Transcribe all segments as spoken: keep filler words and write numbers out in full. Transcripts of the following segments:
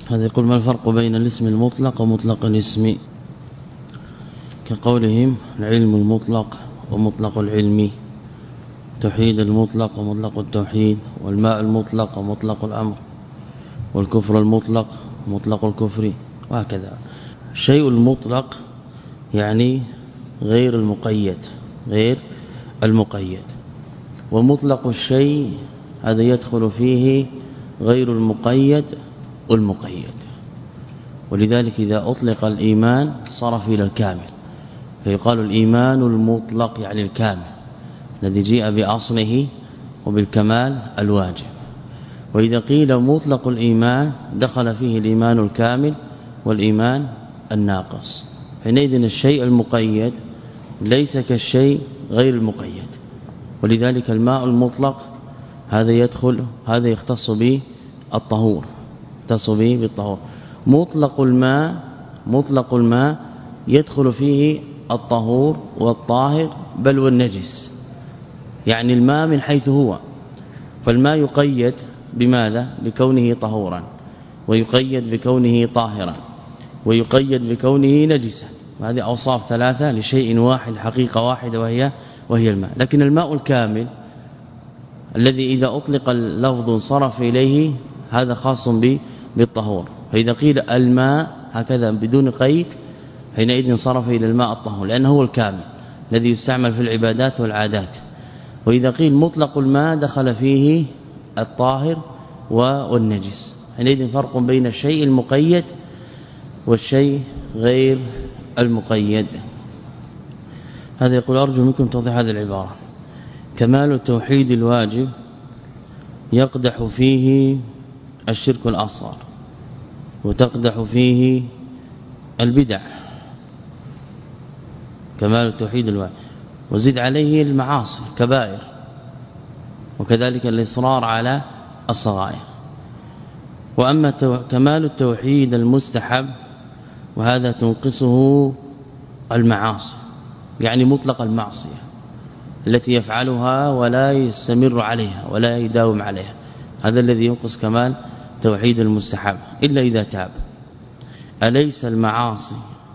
هذا يقول ما الفرق بين الاسم المطلق ومطلق الاسم؟ كقولهم العلم المطلق ومطلق العلم، توحيد المطلق ومطلق التوحيد، والماء المطلق ومطلق الأمر، والكفر المطلق ومطلق الكفر، وهكذا. الشيء المطلق يعني غير المقيد، غير المقيد. ومطلق الشيء هذا يدخل فيه غير المقيد والمقيد. ولذلك إذا أطلق الإيمان صرف إلى الكامل، فيقال الإيمان المطلق يعني الكامل الذي جاء بأصله وبالكمال الواجب. وإذا قيل مطلق الإيمان دخل فيه الإيمان الكامل والإيمان الناقص. حينئذ الشيء المقيد ليس كالشيء غير المقيد. ولذلك الماء المطلق هذا يدخل، هذا يختص به الطهور، يختص به بالطهور. مطلق الماء مطلق الماء يدخل فيه الطهور والطاهر بل والنجس، يعني الماء من حيث هو. فالماء يقيد بماذا؟ بكونه طهورا، ويقيد بكونه طاهرا، ويقيد بكونه نجسا. وهذه أوصاف ثلاثة لشيء واحد، حقيقة واحدة، وهي وهي الماء. لكن الماء الكامل الذي إذا أطلق اللفظ صرف إليه هذا خاص بالطهور. فإذا قيل الماء هكذا بدون قيد حينئذ صرف إلى الماء الطهور، لأنه هو الكامل الذي يستعمل في العبادات والعادات. وإذا قيل مطلق الماء دخل فيه الطاهر والنجس. حينئذ فرق بين الشيء المقيد والشيء غير المقيد. هذا يقول أرجو منكم توضيح هذه العبارة. كمال التوحيد الواجب يقدح فيه الشرك الأصغر، وتقدح فيه البدع. كمال التوحيد الواجب، وزد عليه المعاصي كبائر، وكذلك الإصرار على الصغائر. وأما كمال التوحيد المستحب وهذا تنقصه المعاصي، يعني مطلق المعصية التي يفعلها ولا يستمر عليها ولا يداوم عليها، هذا الذي ينقص كمال توحيد المستحب إلا إذا تاب. أليس المعاصي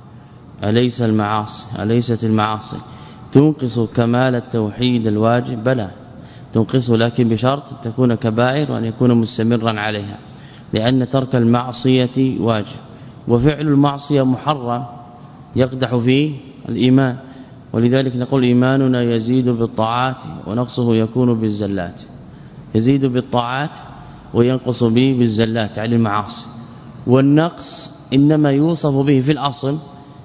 أليس المعاصي أليست المعاصي تنقص كمال التوحيد الواجب؟ بلى تنقصه، لكن بشرط تكون كبائر وأن يكون مستمرا عليها، لأن ترك المعصية واجب، وفعل المعصية محرم يقدح فيه الإيمان. ولذلك نقول إيماننا يزيد بالطاعات ونقصه يكون بالزلات، يزيد بالطاعات وينقص به بالزلات على المعاصي. والنقص إنما يوصف به في الأصل،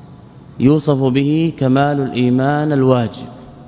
يوصف به كمال الإيمان الواجب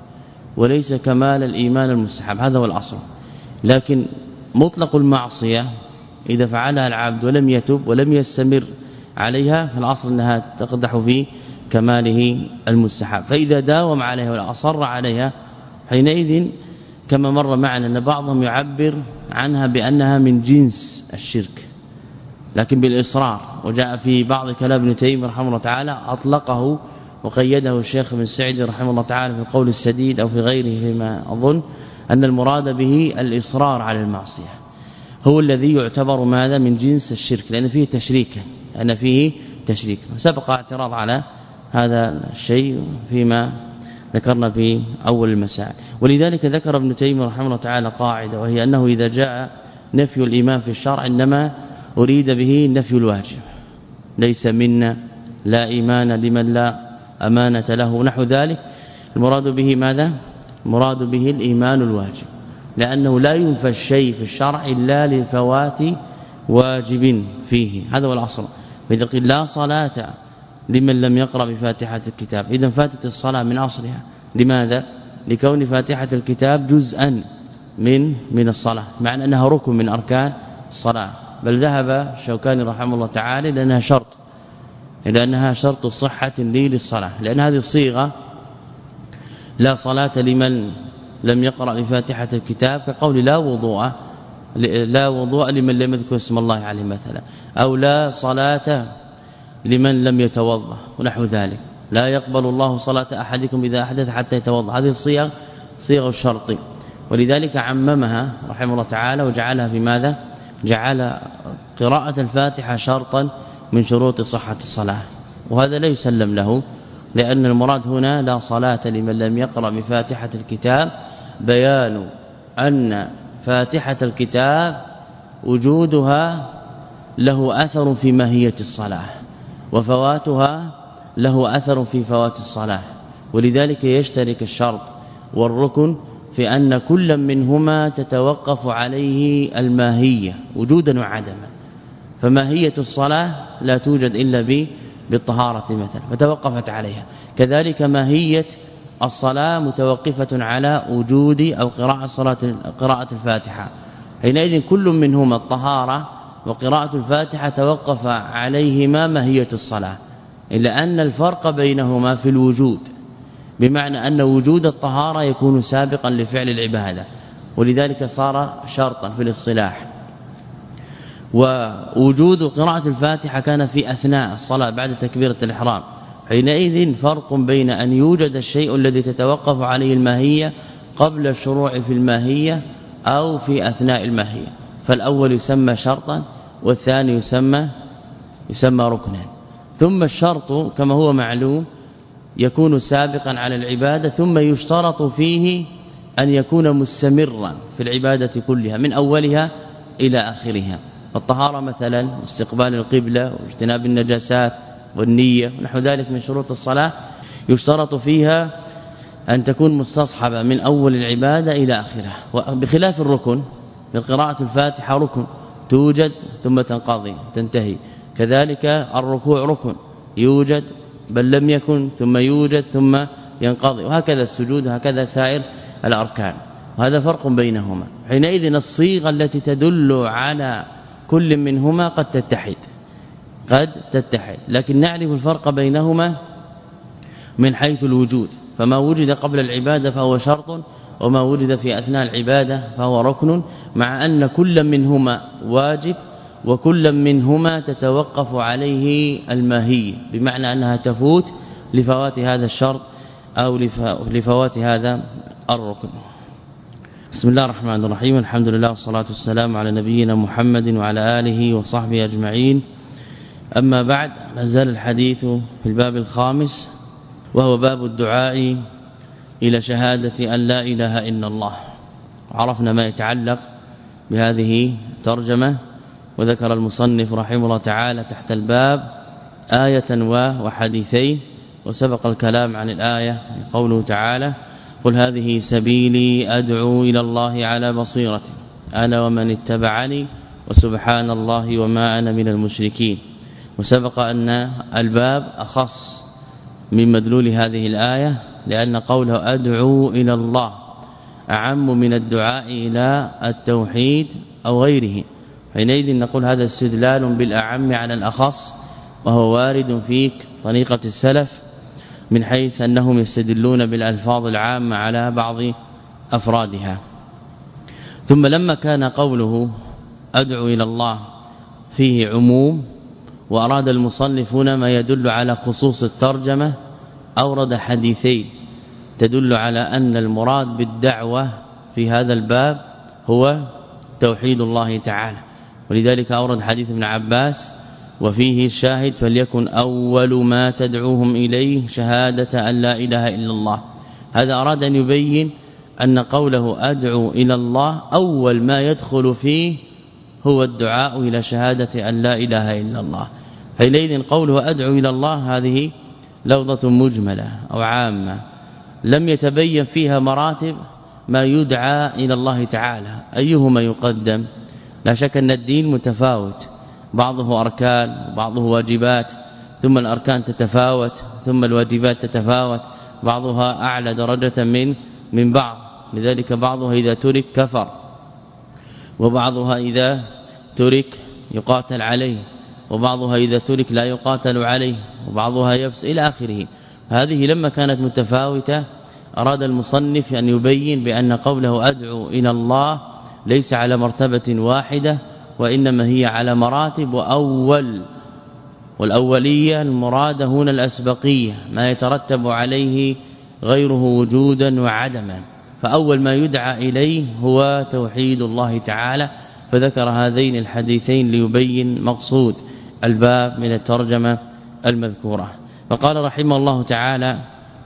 وليس كمال الإيمان المستحب، هذا هو الأصل. لكن مطلق المعصية إذا فعلها العبد ولم يتب ولم يستمر عليها فالأصل أنها تقدح في كماله المستحب. فإذا داوم عليها ولا أصر عليها حينئذ كما مر معنا أن بعضهم يعبر عنها بأنها من جنس الشرك لكن بالإصرار. وجاء في بعض كلام ابن تيمية رحمه الله تعالى أطلقه وقيده الشيخ بن سعيد رحمه الله تعالى في القول السديد أو في غيره فيما أظن أن المراد به الإصرار على المعصية هو الذي يعتبر ماذا من جنس الشرك، لأن فيه تشريكا لأن فيه تشريك. سبق اعتراض على هذا الشيء فيما ذكرنا في أول المسائل. ولذلك ذكر ابن تيمية رحمه الله تعالى قاعدة، وهي أنه إذا جاء نفي الإيمان في الشرع إنما أريد به نفي الواجب، ليس منا لا إيمان لمن لا أمانة له نحو ذلك. المراد به ماذا؟ المراد به الإيمان الواجب، لأنه لا ينفى الشيء في الشرع إلا لفوات واجب فيه، هذا هو الأصل. فإذا قيل لا صلاة لمن لم يقرأ بفاتحة الكتاب إذا فاتت الصلاة من أصلها. لماذا؟ لكون فاتحة الكتاب جزءا من من الصلاة، مع أنها ركن من أركان الصلاة. بل ذهب الشوكاني رحمه الله تعالى لأنها شرط لأنها شرط صحة لي للصلاة، لأن هذه الصيغة لا صلاة لمن لم يقرأ بفاتحة الكتاب كقول لا وضوء لا وضوء لمن لم يذكر اسم الله عليه مثلا، أو لا صلاة لمن لم يتوضا ونحو ذلك. لا يقبل الله صلاة أحدكم إذا أحدث حتى يتوضا، هذه الصيغ صيغ الشرط. ولذلك عممها رحمه الله تعالى وجعلها في ماذا؟ جعل قراءة الفاتحة شرطا من شروط صحة الصلاة، وهذا لا يسلم له، لأن المراد هنا لا صلاة لمن لم يقرأ بفاتحة الكتاب، بيان أن فاتحة الكتاب وجودها له أثر في ماهية الصلاة، وفواتها له أثر في فوات الصلاة، ولذلك يشترك الشرط والركن في أن كل منهما تتوقف عليه الماهية وجودا وعدما. فماهية الصلاة لا توجد إلا بالطهارة مثلا فتوقفت عليها، كذلك ماهية الصلاة متوقفة على وجود أو قراءة صلاة قراءة الفاتحة. حينئذ كل منهما الطهارة وقراءة الفاتحة توقف عليهما ماهية الصلاة، إلا أن الفرق بينهما في الوجود، بمعنى أن وجود الطهارة يكون سابقا لفعل العبادة، ولذلك صار شرطا في الاصطلاح. ووجود قراءة الفاتحة كان في أثناء الصلاة بعد تكبيرة الإحرام، حينئذ فرق بين أن يوجد الشيء الذي تتوقف عليه الماهية قبل الشروع في الماهية أو في أثناء الماهية، فالأول يسمى شرطا والثاني يسمى يسمى ركنا. ثم الشرط كما هو معلوم يكون سابقا على العبادة، ثم يشترط فيه أن يكون مستمرا في العبادة كلها من أولها إلى آخرها. الطهارة مثلا استقبال القبلة واجتناب النجاسات والنية ونحو ذلك من شروط الصلاة يشترط فيها أن تكون مستصحبة من أول العبادة إلى آخرها، بخلاف الركن بقراءة الفاتحة ركن توجد ثم تنقضي تنتهي، كذلك الركوع ركن يوجد بل لم يكن ثم يوجد ثم ينقضي، وهكذا السجود هكذا سائر الأركان، وهذا فرق بينهما. حينئذ الصيغة التي تدل على كل منهما قد تتحد قد تتحد لكن نعرف الفرق بينهما من حيث الوجود، فما وجد قبل العبادة فهو شرط، وما وجد في أثناء العبادة فهو ركن، مع أن كل منهما واجب وكل منهما تتوقف عليه الماهية، بمعنى أنها تفوت لفوات هذا الشرط أو لفوات هذا الركن. بسم الله الرحمن الرحيم، الحمد لله والصلاة والسلام على نبينا محمد وعلى آله وصحبه أجمعين. أما بعد، نزال الحديث في الباب الخامس وهو باب الدعاء إلى شهادة أن لا إله إلا الله. عرفنا ما يتعلق بهذه الترجمة، وذكر المصنف رحمه الله تعالى تحت الباب آية وحديثين، وسبق الكلام عن الآية قوله تعالى: قل هذه سبيلي أدعو إلى الله على بصيرة أنا ومن اتبعني وسبحان الله وما أنا من المشركين. وسبق أن الباب أخص من مدلول هذه الآية، لأن قوله أدعو إلى الله أعم من الدعاء إلى التوحيد أو غيره، حينئذ نقول هذا استدلال بالأعم على الأخص، وهو وارد في طريقة السلف من حيث أنهم يستدلون بالألفاظ العامة على بعض أفرادها. ثم لما كان قوله أدعو إلى الله فيه عموم، وأراد المصنف هنا ما يدل على خصوص الترجمة، أورد حديثين تدل على أن المراد بالدعوة في هذا الباب هو توحيد الله تعالى، ولذلك أورد حديث ابن عباس وفيه الشاهد: فليكن أول ما تدعوهم إليه شهادة أن لا إله إلا الله. هذا أراد أن يبين أن قوله أدعو إلى الله أول ما يدخل فيه هو الدعاء إلى شهادة أن لا إله إلا الله. حينئذ قوله أدعو إلى الله هذه لفظة مجملة أو عامة لم يتبين فيها مراتب ما يدعى إلى الله تعالى، أيهما يقدم؟ لا شك أن الدين متفاوت، بعضه أركان بعضه واجبات، ثم الأركان تتفاوت ثم الواجبات تتفاوت، بعضها أعلى درجة من من بعض، لذلك بعضها إذا ترك كفر، وبعضها إذا ترك يقاتل عليه، وبعضها إذا ترك لا يقاتل عليه، وبعضها يفسد إلى آخره. هذه لما كانت متفاوتة أراد المصنف أن يبين بأن قوله أدعو إلى الله ليس على مرتبة واحدة، وإنما هي على مراتب، وأول والأولية المراد هنا الأسبقية، ما يترتب عليه غيره وجودا وعدما. فأول ما يدعى إليه هو توحيد الله تعالى، فذكر هذين الحديثين ليبين مقصود الباب من الترجمة المذكورة. فقال رحمه الله تعالى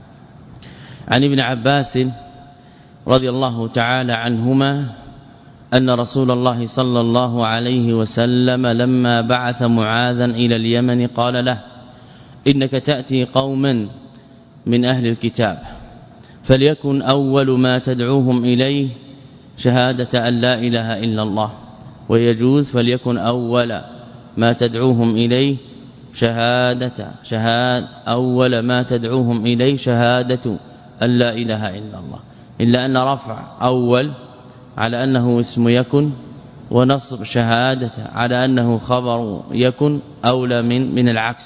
عن ابن عباس رضي الله تعالى عنهما أن رسول الله صلى الله عليه وسلم لما بعث معاذا إلى اليمن قال له إنك تأتي قوما من أهل الكتاب فليكن أول ما تدعوهم إليه شهادة أن لا إله إلا الله، ويجوز فليكن أول ما تدعوهم إليه شهادة شهاد أول ما تدعوهم إليه شهادة أن لا إله إلا الله، إلا أن رفع أول على أنه اسم يكن ونصب شهادة على أنه خبر يكن أولى من من العكس.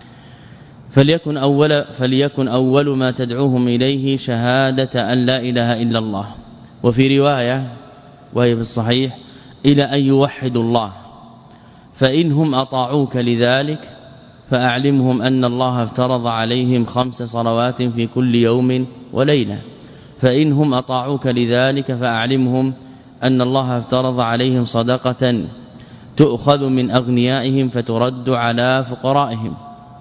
فليكن أول فليكن أول ما تدعوهم إليه شهادة أن لا إله إلا الله، وفي رواية وهي في الصحيح إلى أن يوحدوا الله، فإنهم أطاعوك لذلك فأعلمهم أن الله افترض عليهم خمس صلوات في كل يوم وليلة، فإنهم أطاعوك لذلك فأعلمهم أن الله افترض عليهم صدقة تؤخذ من أغنيائهم فترد على فقرائهم،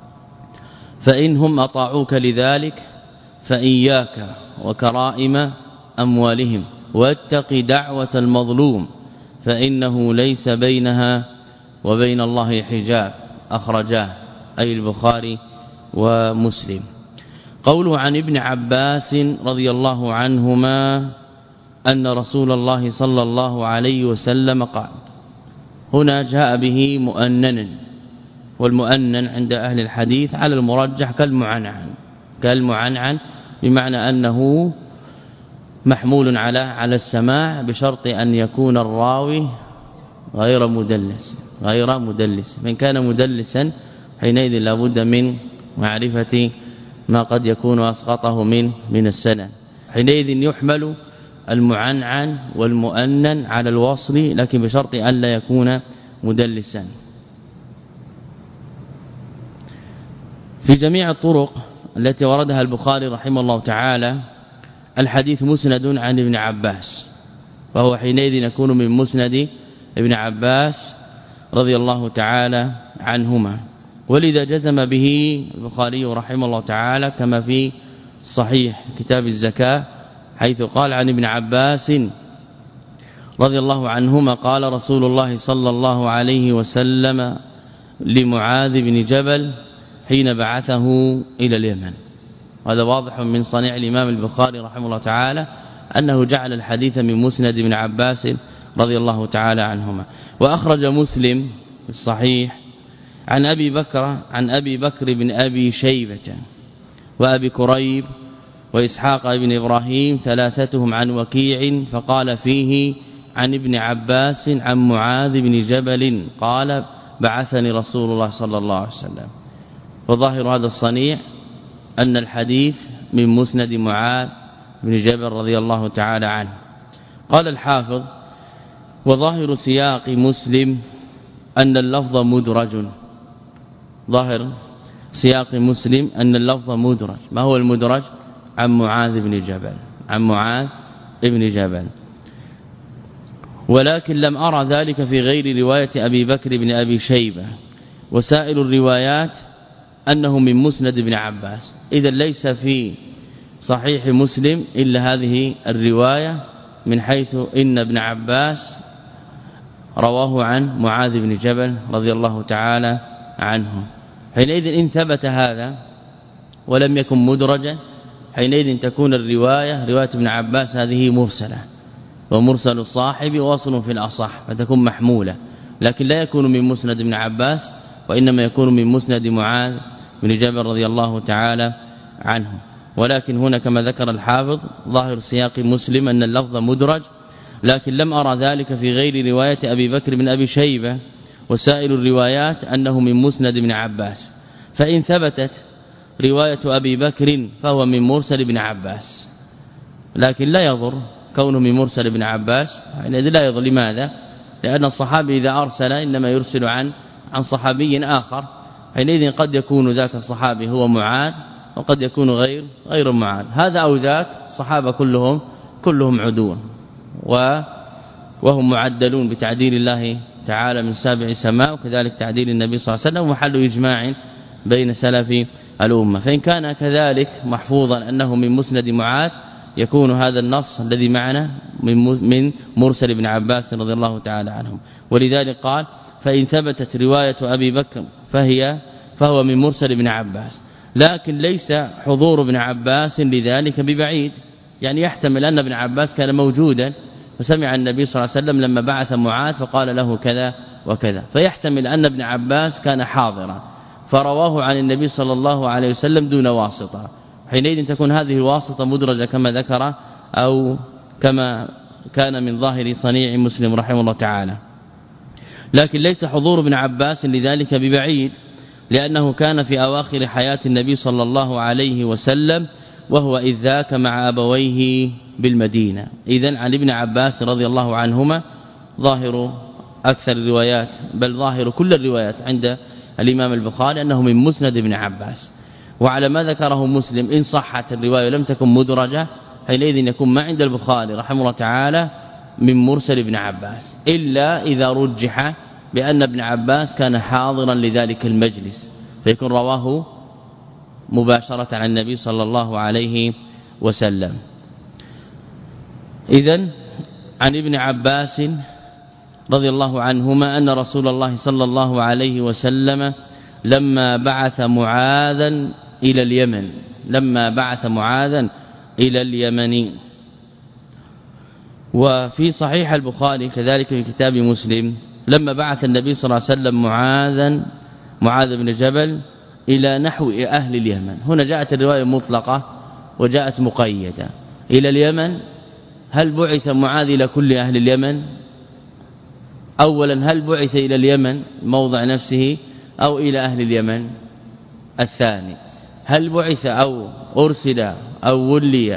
فإنهم أطاعوك لذلك فإياك وكرائم أموالهم واتق دعوة المظلوم فإنه ليس بينها وبين الله حجاب، أخرجاه أي البخاري ومسلم. قوله عن ابن عباس رضي الله عنهما أن رسول الله صلى الله عليه وسلم قال، هنا جاء به مؤننا، والمؤنن عند أهل الحديث على المرجح كالمعنعن كالمعنعن بمعنى أنه محمول على على السماع بشرط أن يكون الراوي غير مدلس غير مدلس من كان مدلسا حينئذ لابد من معرفة ما قد يكون أسقطه من من السند، حينئذ يحمل المعنعن والمؤنن على الوصل لكن بشرط أن لا يكون مدلسا. في جميع الطرق التي وردها البخاري رحمه الله تعالى الحديث مسند عن ابن عباس، وهو حينئذ يكون من مسند ابن عباس رضي الله تعالى عنهما، ولذا جزم به البخاري رحمه الله تعالى كما في صحيح كتاب الزكاة حيث قال عن ابن عباس رضي الله عنهما قال رسول الله صلى الله عليه وسلم لمعاذ بن جبل حين بعثه إلى اليمن. هذا واضح من صنيع الإمام البخاري رحمه الله تعالى أنه جعل الحديث من مسند ابن عباس رضي الله تعالى عنهما. وأخرج مسلم في الصحيح عن أبي بكر عن أبي بكر بن أبي شيبة وأبي كريب وإسحاق بن إبراهيم ثلاثتهم عن وكيع فقال فيه عن ابن عباس عن معاذ بن جبل قال بعثني رسول الله صلى الله عليه وسلم. وظاهر هذا الصنيع أن الحديث من مسند معاذ بن جبل رضي الله تعالى عنه. قال الحافظ وظاهر سياق مسلم أن اللفظ مدرج، ظاهر سياق مسلم أن اللفظ مدرج. ما هو المدرج؟ عن معاذ بن جبل عن معاذ بن جبل، ولكن لم أرى ذلك في غير رواية أبي بكر بن أبي شيبة، وسائر الروايات أنه من مسند ابن عباس. إذا ليس في صحيح مسلم إلا هذه الرواية من حيث إن ابن عباس رواه عن معاذ بن جبل رضي الله تعالى عنه. حينئذ إن ثبت هذا ولم يكن مدرجا حينئذ تكون الرواية رواية ابن عباس هذه مرسلة، ومرسل الصاحب واصل في الأصح فتكون محمولة، لكن لا يكون من مسند ابن عباس وإنما يكون من مسند معاذ بن جبل رضي الله تعالى عنه. ولكن هنا كما ذكر الحافظ ظاهر سياق مسلم أن اللفظ مدرج، لكن لم أرى ذلك في غير رواية أبي بكر بن أبي شيبة، وسائر الروايات أنه من مسند ابن عباس. فإن ثبتت رواية أبي بكر فهو من مرسل ابن عباس، لكن لا يضر كونه من مرسل ابن عباس، يعني لا يضر. لماذا؟ لأن الصحابي إذا أرسل إنما يرسل عن عن صحابي آخر، حينئذ قد يكون ذاك الصحابي هو معاذ وقد يكون غير غير معاذ، هذا أو ذاك الصحابة كلهم كلهم عدول. وهم معدلون بتعديل الله تعالى من سابع سماء، وكذلك تعديل النبي صلى الله عليه وسلم، وحل إجماع بين سلف الأمة. فإن كان كذلك محفوظا أنه من مسند معاذ يكون هذا النص الذي معنا من مرسل ابن عباس رضي الله تعالى عنهم. ولذلك قال فإن ثبتت رواية أبي بكر فهي فهو من مرسل ابن عباس، لكن ليس حضور ابن عباس لذلك ببعيد، يعني يحتمل أن ابن عباس كان موجودا فسمع النبي صلى الله عليه وسلم لما بعث معاذ فقال له كذا وكذا، فيحتمل أن ابن عباس كان حاضرا فرواه عن النبي صلى الله عليه وسلم دون واسطة، حينئذ تكون هذه الواسطة مدرجة كما ذكر أو كما كان من ظاهر صنيع مسلم رحمه الله تعالى. لكن ليس حضور ابن عباس لذلك ببعيد، لأنه كان في أواخر حياة النبي صلى الله عليه وسلم وهو إذ ذاك مع أبويه بالمدينة. إذن عن ابن عباس رضي الله عنهما ظاهر أكثر الروايات بل ظاهر كل الروايات عند الإمام البخاري أنه من مسند ابن عباس، وعلى ما ذكره مسلم إن صحت الرواية لم تكن مدرجة حينئذ يكون ما عند البخاري رحمه الله تعالى من مرسل ابن عباس، إلا إذا رجح بأن ابن عباس كان حاضرا لذلك المجلس فيكون رواه مباشرة عن النبي صلى الله عليه وسلم. إذن عن ابن عباس رضي الله عنهما أن رسول الله صلى الله عليه وسلم لما بعث معاذا إلى اليمن لما بعث معاذا إلى اليمن. وفي صحيح البخاري كذلك في كتاب مسلم لما بعث النبي صلى الله عليه وسلم معاذا معاذ بن جبل إلى نحو أهل اليمن. هنا جاءت الرواية مطلقة وجاءت مقيدة. إلى اليمن، هل بعث معاذ إلى كل أهل اليمن؟ أولا هل بعث إلى اليمن موضع نفسه أو إلى أهل اليمن؟ الثاني هل بعث أو أرسل أو ولي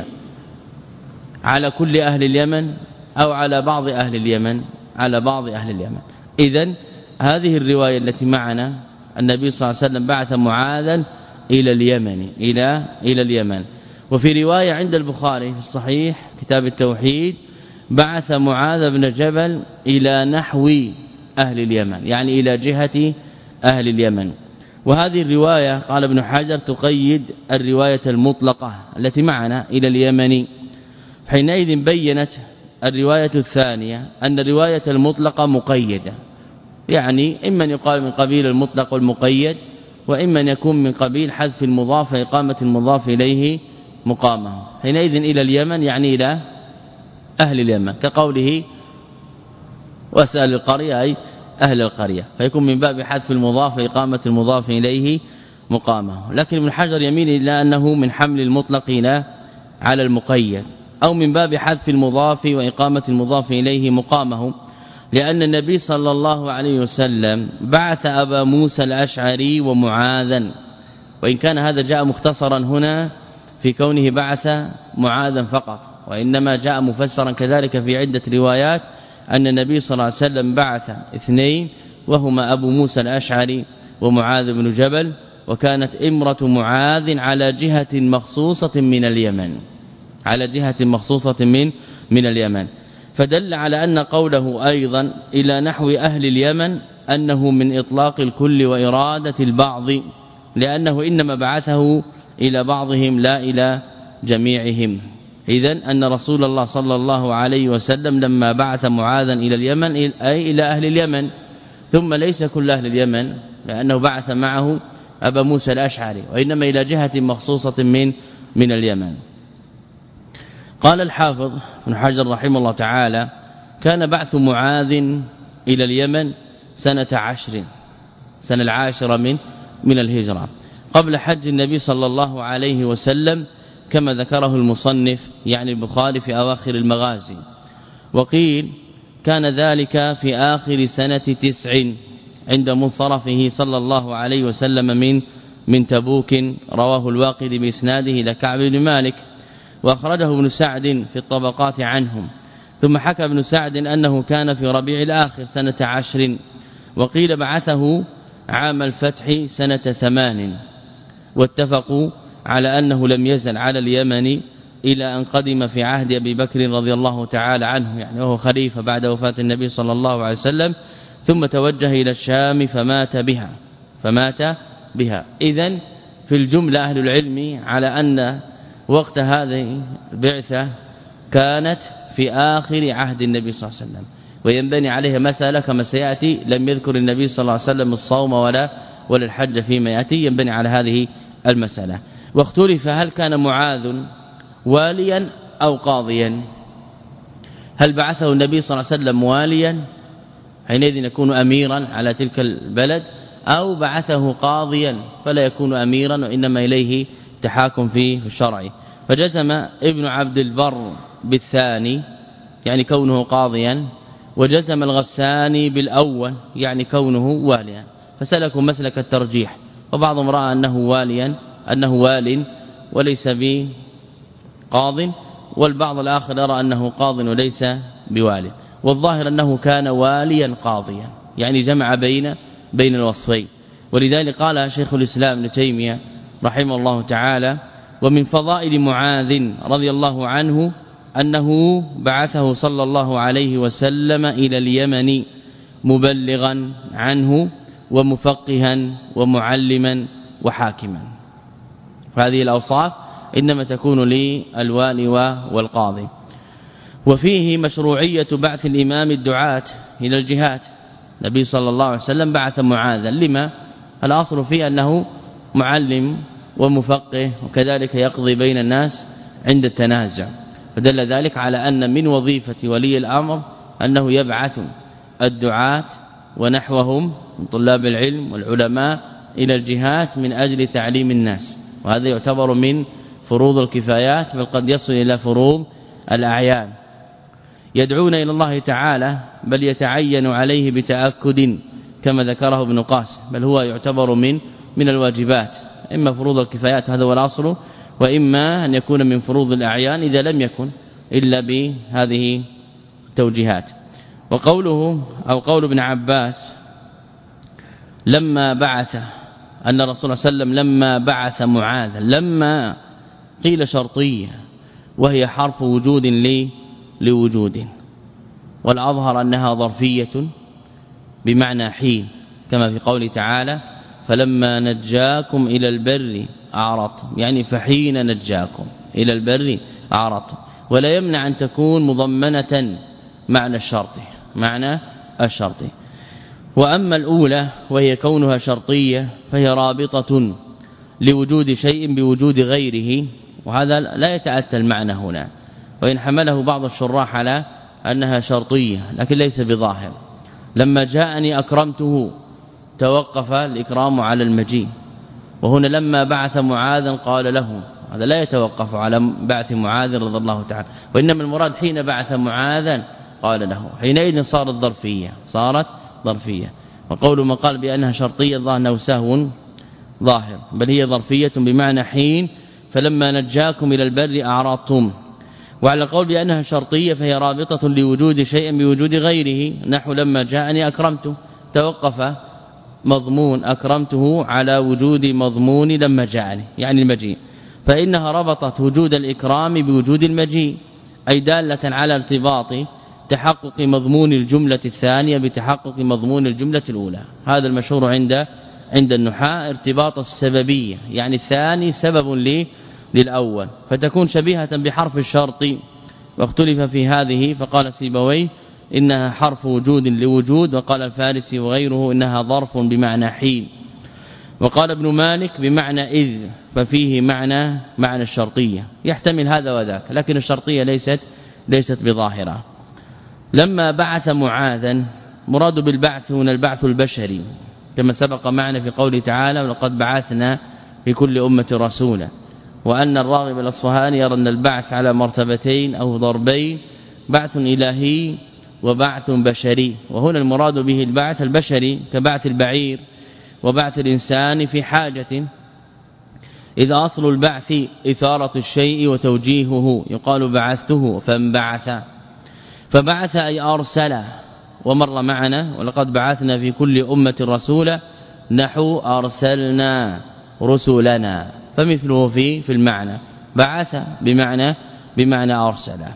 على كل أهل اليمن أو على بعض أهل اليمن؟ على بعض أهل اليمن. إذن هذه الرواية التي معنا النبي صلى الله عليه وسلم بعث معاذا إلى اليمن إلى إلى اليمن. وفي رواية عند البخاري في الصحيح كتاب التوحيد بعث معاذ بن جبل إلى نحو أهل اليمن، يعني إلى جهة أهل اليمن. وهذه الرواية قال ابن حجر تقيد الرواية المطلقة التي معنا إلى اليمن، حينئذ بينت الرواية الثانية أن الرواية المطلقة مقيدة، يعني إما يقال من قبيل المطلق والمقيد، وإما يكون من قبيل حذف المضاف وإقامة المضاف إليه مقامه. حينئذ إلى اليمن يعني إلى أهل اليمن، كقوله واسأل القرية أي أهل القرية، فيكون من باب حذف المضاف وإقامة المضاف إليه مقامه. لكن ابن حجر يميل إلى أنه من حمل المطلق على المقيد، أو من باب حذف المضاف وإقامة المضاف إليه مقامه، لأن النبي صلى الله عليه وسلم بعث أبا موسى الأشعري ومعاذا، وإن كان هذا جاء مختصرا هنا في كونه بعث معاذا فقط، وإنما جاء مفسرا كذلك في عدة روايات أن النبي صلى الله عليه وسلم بعث اثنين وهما أبو موسى الأشعري ومعاذ بن جبل، وكانت إمرة معاذ على جهة مخصوصة من اليمن على جهة مخصوصة من من اليمن. فدل على أن قوله أيضا إلى نحو أهل اليمن أنه من إطلاق الكل وإرادة البعض، لأنه إنما بعثه إلى بعضهم لا إلى جميعهم. إذن أن رسول الله صلى الله عليه وسلم لما بعث معاذا إلى اليمن أي إلى أهل اليمن، ثم ليس كل أهل اليمن لأنه بعث معه أبا موسى الأشعري، وإنما إلى جهة مخصوصة من من اليمن. قال الحافظ ابن حجر رحمه الله تعالى كان بعث معاذ إلى اليمن سنة عشر سنة العاشرة من من الهجرة قبل حج النبي صلى الله عليه وسلم، كما ذكره المصنف يعني البخاري في أواخر المغازي. وقيل كان ذلك في آخر سنة تسع عند منصرفه صلى الله عليه وسلم من من تبوك، رواه الواقدي بإسناده إلى كعب بن مالك، وأخرجه ابن سعد في الطبقات عنهم. ثم حكى ابن سعد أنه كان في ربيع الآخر سنة عشر، وقيل بعثه عام الفتح سنة ثمان، واتفقوا على أنه لم يزل على اليمن إلى أن قدم في عهد أبي بكر رضي الله تعالى عنه، يعني وهو خليفة بعد وفاة النبي صلى الله عليه وسلم، ثم توجه إلى الشام فمات بها فمات بها. إذن في الجملة أهل العلم على أن وقت هذه البعثة كانت في آخر عهد النبي صلى الله عليه وسلم، وينبني عليها مسألة كما سيأتي. لم يذكر النبي صلى الله عليه وسلم الصوم ولا ولا الحج فيما يأتي، ينبني على هذه المسألة. واختلف هل كان معاذ واليا أو قاضيا، هل بعثه النبي صلى الله عليه وسلم واليا حينئذ يكون أميرا على تلك البلد، أو بعثه قاضيا فلا يكون أميرا وإنما إليه تحاكم في الشرع. فجزم ابن عبد البر بالثاني يعني كونه قاضيا، وجزم الغساني بالأول يعني كونه واليا، فسلكوا مسلك الترجيح. وبعضهم رأى أنه واليا أنه وال وليس بقاض، والبعض الآخر يرى أنه قاض وليس بوالي، والظاهر أنه كان واليا قاضيا، يعني جمع بين بين الوصفين. ولذلك قال شيخ الإسلام ابن تيمية رحمه الله تعالى: ومن فضائل معاذ رضي الله عنه أنه بعثه صلى الله عليه وسلم إلى اليمن مبلغا عنه ومفقها ومعلما وحاكما. فهذه الأوصاف إنما تكون للوالي والقاضي. وفيه مشروعية بعث الإمام الدعاة إلى الجهاد. النبي صلى الله عليه وسلم بعث معاذا، لما؟ الأصل فيه أنه معلم ومفقه، وكذلك يقضي بين الناس عند التنازع، فدل ذلك على أن من وظيفة ولي الأمر أنه يبعث الدعاة ونحوهم من طلاب العلم والعلماء إلى الجهاد من أجل تعليم الناس، وهذا يعتبر من فروض الكفايات، بل قد يصل إلى فروض الأعيان. يدعون إلى الله تعالى، بل يتعين عليه بتأكد كما ذكره ابن قاسم، بل هو يعتبر من من الواجبات، إما فروض الكفايات هذا هو الأصل، وإما أن يكون من فروض الأعيان إذا لم يكن إلا بهذه التوجيهات. وقوله أو قول ابن عباس لما بعث أن الرسول صلى الله عليه وسلم لما بعث معاذا، لما قيل شرطية وهي حرف وجود لي لوجود، والأظهر أنها ظرفية بمعنى حين، كما في قوله تعالى: فلما نجاكم إلى البر أعرضتم، يعني فحين نجاكم إلى البر أعرضتم. ولا يمنع أن تكون مضمنة معنى الشرط معنى الشرط. وأما الأولى وهي كونها شرطية فهي رابطة لوجود شيء بوجود غيره، وهذا لا يتأتى المعنى هنا، وإن حمله بعض الشراح على أنها شرطية لكن ليس بظاهر. لما جاءني أكرمته توقف الإكرام على المجيء، وهنا لما بعث معاذا قال له، هذا لا يتوقف على بعث معاذ رضي الله تعالى، وإنما المراد حين بعث معاذا قال له، حينئذ صارت ظرفية صارت ظرفية. وقول ما قال بأنها شرطية ظاهر أنه سهو ظاهر، بل هي ظرفية بمعنى حين، فلما نجاكم إلى البر أعرضتم. وعلى قول بأنها شرطية فهي رابطة لوجود شيء بوجود غيره، نحو لما جاءني أكرمته توقف مضمون أكرمته على وجود مضمون لما جاءني يعني المجيء، فإنها ربطت وجود الإكرام بوجود المجيء، أي دالة على ارتباط تحقق مضمون الجملة الثانية بتحقق مضمون الجملة الأولى. هذا المشهور عند عند النحاة ارتباط السببية، يعني الثاني سبب لي للأول، فتكون شبيهة بحرف الشرط. واختلف في هذه، فقال سيبويه إنها حرف وجود لوجود، وقال الفارسي وغيره إنها ظرف بمعنى حين، وقال ابن مالك بمعنى إذ، ففيه معنى معنى الشرطية، يحتمل هذا وذاك، لكن الشرطية ليست ليست بظاهرة. لما بعث معاذا، مراد بالبعث هنا البعث البشري، كما سبق معنا في قوله تعالى: ولقد بعثنا في كل أمة رسولا. وأن الراغب الأصفهاني يرى أن البعث على مرتبتين أو ضربين، بعث إلهي وبعث بشري، وهنا المراد به البعث البشري كبعث البعير وبعث الإنسان في حاجة، إذا أصل البعث إثارة الشيء وتوجيهه، يقال بعثته فانبعث، فبعث أي أرسل. ومر معنا ولقد بعثنا في كل أمة رسولا نحو أرسلنا رسلنا، فمثله في في المعنى بعث بمعنى بمعنى أرسله.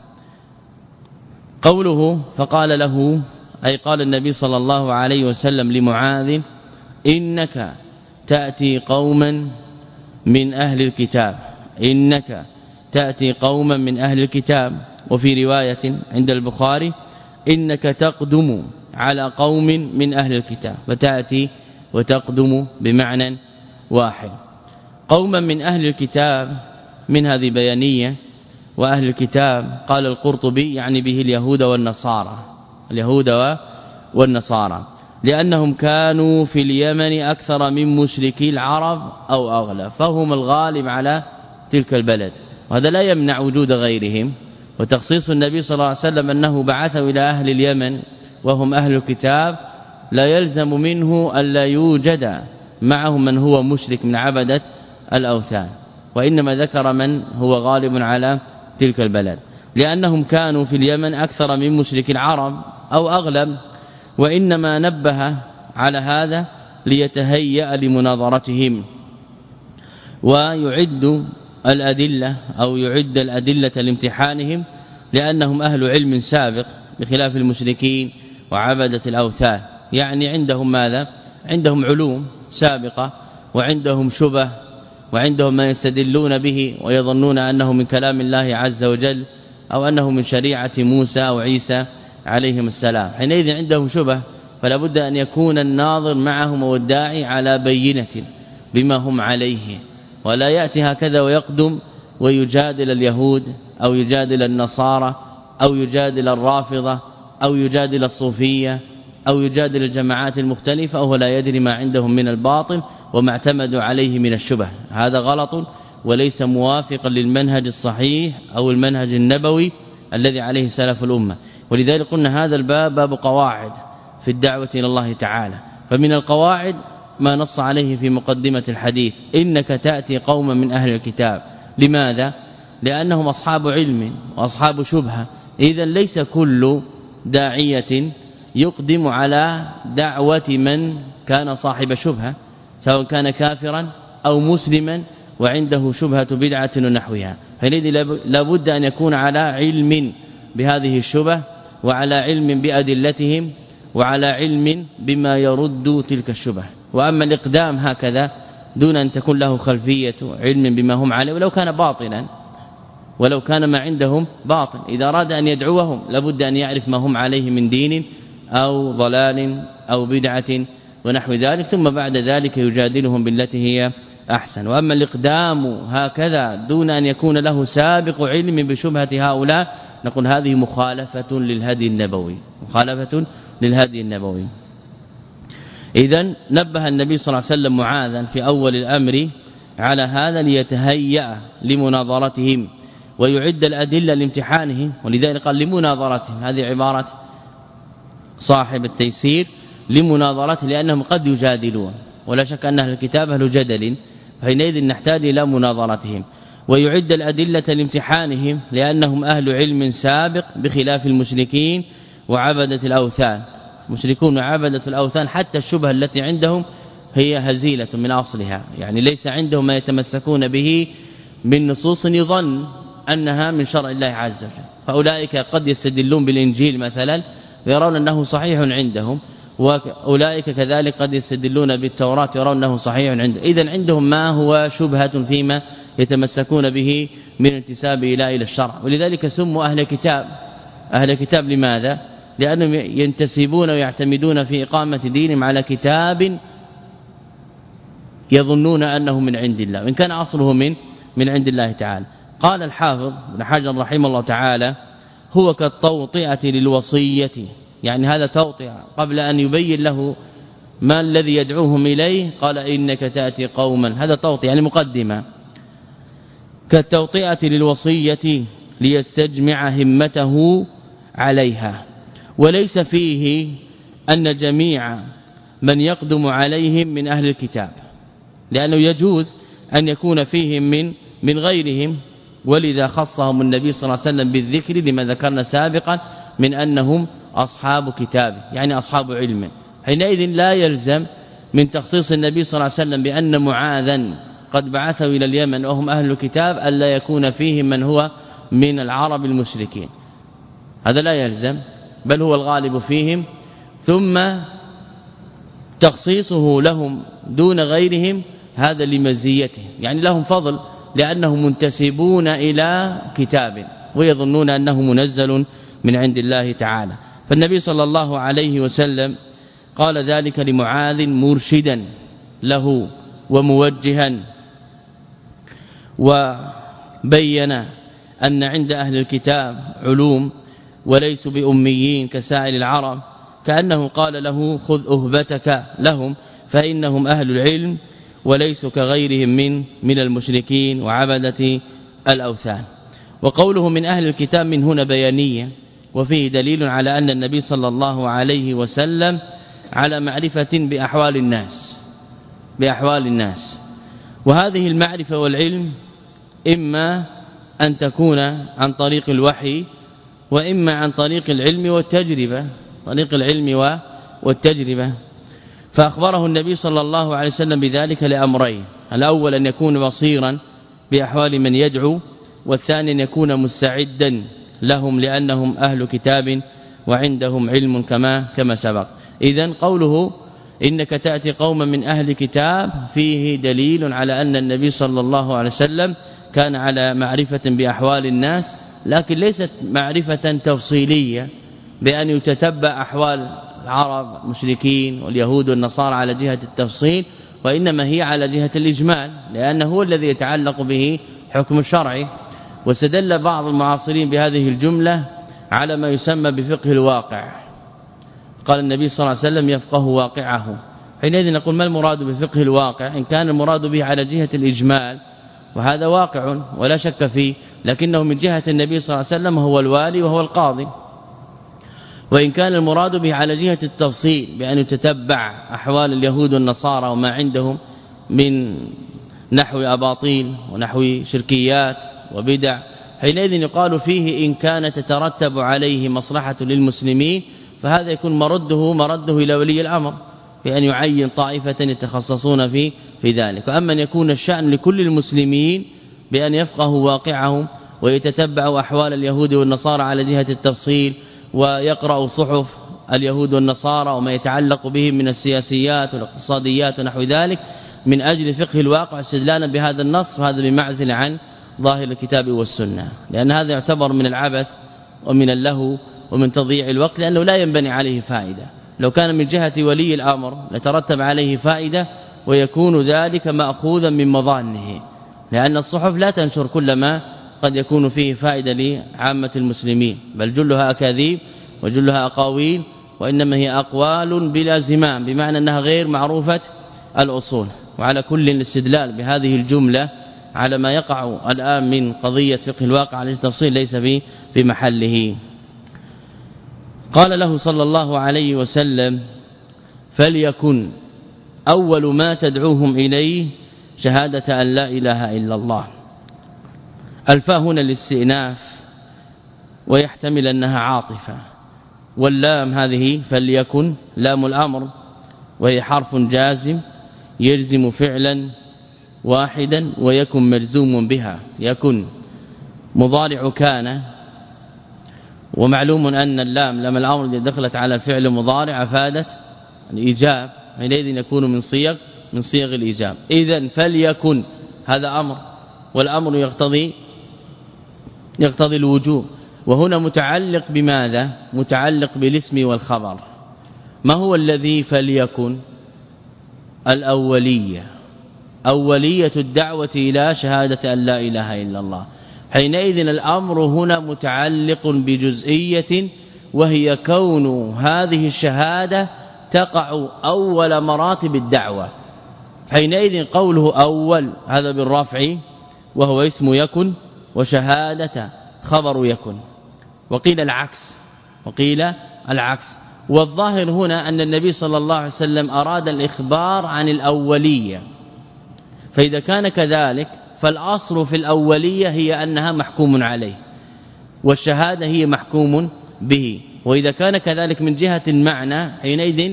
قوله فقال له أي قال النبي صلى الله عليه وسلم لمعاذ إنك تأتي قوما من أهل الكتاب إنك تأتي قوما من أهل الكتاب. وفي رواية عند البخاري إنك تقدم على قوم من أهل الكتاب، فتأتي وتقدم بمعنى واحد. قوما من أهل الكتاب من هذه بيانية، وأهل الكتاب قال القرطبي يعني به اليهود والنصارى اليهود والنصارى لأنهم كانوا في اليمن أكثر من مشركي العرب أو أغلب، فهم الغالب على تلك البلد، وهذا لا يمنع وجود غيرهم. وتخصيص النبي صلى الله عليه وسلم أنه بعثه إلى أهل اليمن وهم أهل الكتاب لا يلزم منه ألا يوجد معهم من هو مشرك من عبدة الأوثان، وإنما ذكر من هو غالب على تلك البلد لأنهم كانوا في اليمن أكثر من مشرك العرب أو أغلب، وإنما نبه على هذا ليتهيأ لمناظرتهم ويعد الأدلة أو يعد الأدلة لامتحانهم، لأنهم أهل علم سابق بخلاف المشركين وعبدة الأوثان. يعني عندهم ماذا؟ عندهم علوم سابقة وعندهم شبه وعندهم ما يستدلون به ويظنون أنه من كلام الله عز وجل أو أنه من شريعة موسى أو عيسى عليهم السلام. حينئذ عندهم شبه، فلا بد أن يكون الناظر معهم والداعي على بينة بما هم عليه، ولا يأتي هكذا ويقدم ويجادل اليهود أو يجادل النصارى أو يجادل الرافضة أو يجادل الصوفية أو يجادل الجماعات المختلفة وهو لا يدري ما عندهم من الباطل وما اعتمدوا عليه من الشبه. هذا غلط وليس موافقا للمنهج الصحيح أو المنهج النبوي الذي عليه سلف الأمة. ولذلك قلنا هذا الباب باب قواعد في الدعوة إلى الله تعالى. فمن القواعد ما نص عليه في مقدمة الحديث إنك تأتي قوما من أهل الكتاب. لماذا؟ لأنهم أصحاب علم وأصحاب شبهة، إذن ليس كل داعية يقدم على دعوة من كان صاحب شبهة، سواء كان كافرا أو مسلما وعنده شبهة بدعة ونحوها. فلذلك لابد أن يكون على علم بهذه الشبه وعلى علم بأدلتهم وعلى علم بما يرد تلك الشبه. وأما الإقدام هكذا دون أن تكون له خلفية علم بما هم عليه ولو كان باطلا ولو كان ما عندهم باطل، إذا أراد أن يدعوهم لابد أن يعرف ما هم عليه من دين أو ضلال أو بدعة ونحو ذلك، ثم بعد ذلك يجادلهم بالتي هي أحسن. وأما الإقدام هكذا دون أن يكون له سابق علم بشبهة هؤلاء نقول هذه مخالفة للهدي النبوي مخالفة للهدي النبوي. إذن نبه النبي صلى الله عليه وسلم معاذا في أول الأمر على هذا ليتهيأ لمناظرتهم ويعد الأدلة لامتحانه، ولذلك قال لمناظرتهم، هذه عبارة صاحب التيسير لمناظرته، لأنهم قد يجادلون ولا شك أن أهل الكتاب أهل جدل، فحينئذ نحتاج إلى مناظرتهم. ويعد الأدلة لامتحانهم لأنهم أهل علم سابق بخلاف المشركين وعبدة الأوثان. مشركون وعبدة الأوثان حتى الشبهة التي عندهم هي هزيلة من أصلها، يعني ليس عندهم ما يتمسكون به من نصوص يظن أنها من شرع الله عز وجل. فأولئك قد يستدلون بالإنجيل مثلا ويرون أنه صحيح عندهم، وأولئك كذلك قد يستدلون بالتوراة ويرون أنه صحيح عندهم. إذن عندهم ما هو شبهة فيما يتمسكون به من انتساب إلى إلى الشرع. ولذلك سموا أهل كتاب. أهل كتاب لماذا؟ لأنهم ينتسبون ويعتمدون في إقامة دينهم على كتاب يظنون أنه من عند الله وإن كان أصله من من عند الله تعالى. قال الحافظ ابن حجر رحمه الله تعالى هو كالتوطئة للوصية، يعني هذا توطئة قبل أن يبين له ما الذي يدعوهم إليه قال إنك تأتي قوما، هذا توطئة يعني مقدمة. كالتوطئة للوصية ليستجمع همته عليها، وليس فيه أن جميع من يقدم عليهم من أهل الكتاب، لأنه يجوز أن يكون فيهم من من غيرهم، ولذا خصهم النبي صلى الله عليه وسلم بالذكر لما ذكرنا سابقا من أنهم أصحاب كتاب يعني أصحاب علم. حينئذ لا يلزم من تخصيص النبي صلى الله عليه وسلم بأن معاذا قد بعثه إلى اليمن وهم أهل الكتاب ألا يكون فيهم من هو من العرب المشركين، هذا لا يلزم بل هو الغالب فيهم، ثم تخصيصه لهم دون غيرهم هذا لمزيته، يعني لهم فضل لأنهم منتسبون إلى كتاب ويظنون أنه منزل من عند الله تعالى. فالنبي صلى الله عليه وسلم قال ذلك لمعاذ مرشدا له وموجها، وبين أن عند أهل الكتاب علوم وليسوا بأميين كسائر العرب، كأنه قال له خذ أهبتك لهم فإنهم أهل العلم وليسوا كغيرهم من من المشركين وعبدة الأوثان. وقوله من أهل الكتاب من هنا بيانية، وفيه دليل على أن النبي صلى الله عليه وسلم على معرفة بأحوال الناس بأحوال الناس وهذه المعرفة والعلم إما أن تكون عن طريق الوحي وإما عن طريق العلم والتجربة طريق العلم والتجربة. فأخبره النبي صلى الله عليه وسلم بذلك لأمرين: الأول أن يكون بصيرا بأحوال من يدعو، والثاني أن يكون مستعدا لهم لأنهم أهل كتاب وعندهم علم كما كما سبق. إذن قوله إنك تأتي قوما من أهل كتاب فيه دليل على أن النبي صلى الله عليه وسلم كان على معرفة بأحوال الناس، لكن ليست معرفة تفصيلية بأن يتتبع أحوال العرب المشركين واليهود والنصارى على جهة التفصيل، وإنما هي على جهة الإجمال، لأنه هو الذي يتعلق به حكم الشرعي. واستدل بعض المعاصرين بهذه الجملة على ما يسمى بفقه الواقع، قال النبي صلى الله عليه وسلم يفقه واقعه. حينئذ نقول ما المراد بفقه الواقع؟ إن كان المراد به على جهة الإجمال وهذا واقع ولا شك فيه، لكنه من جهة النبي صلى الله عليه وسلم هو الوالي وهو القاضي. وإن كان المراد به على جهة التفصيل بأن يتتبع أحوال اليهود والنصارى وما عندهم من نحو أباطيل ونحو شركيات وبدع، حينئذ يقال فيه إن كان تترتب عليه مصلحة للمسلمين فهذا يكون مرده مرده إلى ولي الأمر بأن يعين طائفة يتخصصون في في ذلك. وأما أن يكون الشأن لكل المسلمين بأن يفقهوا واقعهم ويتتبعوا أحوال اليهود والنصارى على جهة التفصيل ويقرأوا صحف اليهود والنصارى وما يتعلق بهم من السياسيات والاقتصاديات ونحو ذلك من أجل فقه الواقع استدلالا بهذا النص، وهذا بمعزل عن ظاهر الكتاب والسنة، لأن هذا يعتبر من العبث ومن اللهو ومن تضييع الوقت، لأنه لا ينبني عليه فائدة. لو كان من جهة ولي الأمر لترتب عليه فائدة ويكون ذلك مأخوذا من مظانه، لأن الصحف لا تنشر كل ما قد يكون فيه فائدة لعامة المسلمين، بل جلها أكاذيب وجلها أقاويل، وإنما هي أقوال بلا زمام، بمعنى أنها غير معروفة الأصول. وعلى كل الاستدلال بهذه الجملة على ما يقع الآن من قضية فقه الواقع على التفصيل ليس في محله. قال له صلى الله عليه وسلم فليكن أول ما تدعوهم إليه شهادة أن لا إله إلا الله. الفاء هنا للاستئناف ويحتمل أنها عاطفة، واللام هذه فليكن لام الأمر وهي حرف جازم يجزم فعلا واحدا ويكن مجزوم بها. يكن مضارع كان، ومعلوم أن اللام لما الأمر الذي دخلت على الفعل المضارع أفادت الإيجاب، حينئذ يكون من صيغ من صيغ الإيجاب. إذن فليكن هذا أمر، والأمر يقتضي يقتضي الوجوب، وهنا متعلق بماذا؟ متعلق بالاسم والخبر. ما هو الذي فليكن؟ الأولية، أولية الدعوة إلى شهادة أن لا إله إلا الله. حينئذ الأمر هنا متعلق بجزئية، وهي كون هذه الشهادة تقع أول مراتب الدعوة. حينئذ قوله أول هذا بالرفع وهو اسم يكن، وشهادة خبر يكن. وقيل العكس وقيل العكس والظاهر هنا أن النبي صلى الله عليه وسلم أراد الإخبار عن الأولية، فإذا كان كذلك فالأصل في الأولية هي أنها محكوم عليه، والشهادة هي محكوم به. وإذا كان كذلك من جهة المعنى حينئذ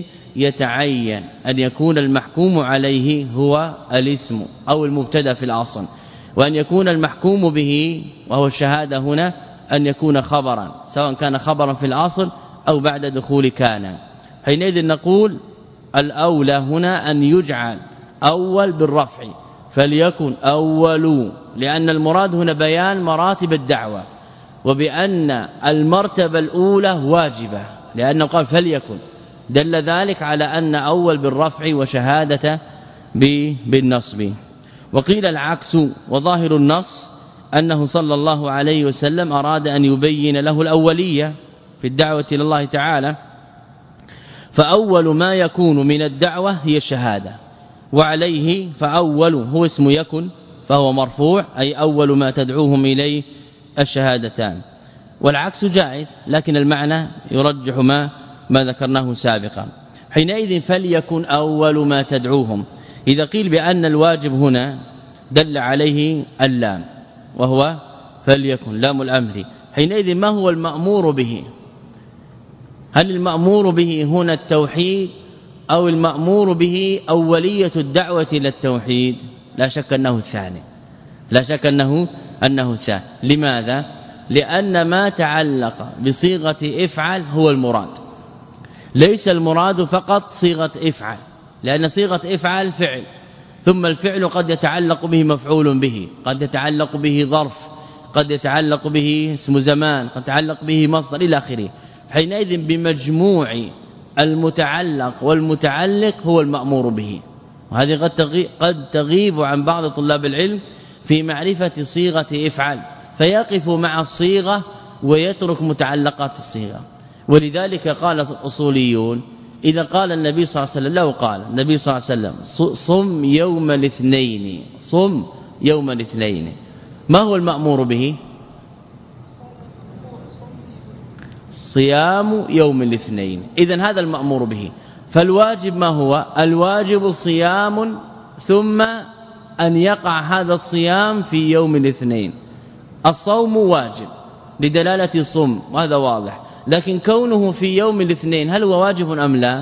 يتعين أن يكون المحكوم عليه هو الاسم أو المبتدا في الأصل. وأن يكون المحكوم به وهو الشهادة هنا أن يكون خبرا سواء كان خبرا في الأصل أو بعد دخول كان. حينئذ نقول الأولى هنا أن يجعل أول بالرفع فليكن أول، لأن المراد هنا بيان مراتب الدعوة وبأن المرتبة الأولى واجبة، لأنه قال فليكن دل ذلك على أن أول بالرفع وشهادة بالنصب. وقيل العكس وظاهر النص أنه صلى الله عليه وسلم أراد أن يبين له الأولية في الدعوة إلى الله تعالى، فأول ما يكون من الدعوة هي الشهادة، وعليه فأول هو اسم يكن فهو مرفوع، أي أول ما تدعوهم إليه الشهادتان. والعكس جائز لكن المعنى يرجح ما ما ذكرناه سابقا. حينئذ فليكن أول ما تدعوهم. إذا قيل بأن الواجب هنا دل عليه اللام وهو فليكن لام الأمر، حينئذ ما هو المأمور به؟ هل المأمور به هنا التوحيد أو المأمور به أولية الدعوة إلى التوحيد؟ لا شك أنه الثاني، لا شك أنه أنه الثاني. لماذا؟ لأن ما تعلق بصيغة افعل هو المراد، ليس المراد فقط صيغة افعل، لأن صيغة افعل فعل، ثم الفعل قد يتعلق به مفعول به، قد يتعلق به ظرف، قد يتعلق به اسم زمان، قد يتعلق به مصدر إلى آخره. حينئذ بمجموع المتعلق والمتعلق هو المأمور به، وهذه قد قد تغيب عن بعض طلاب العلم في معرفة صيغة افعل، فيقف مع الصيغة ويترك متعلقات الصيغة. ولذلك قال الأصوليون إذا قال النبي صلى الله عليه وسلم، لو قال النبي صلى الله عليه وسلم صم يوم الاثنين، صم يوم الاثنين، ما هو المأمور به؟ صيام يوم الاثنين. إذن هذا المأمور به. فالواجب ما هو؟ الواجب صيام ثم أن يقع هذا الصيام في يوم الاثنين. الصوم واجب لدلالة صم وهذا واضح، لكن كونه في يوم الاثنين هل هو واجب أم لا؟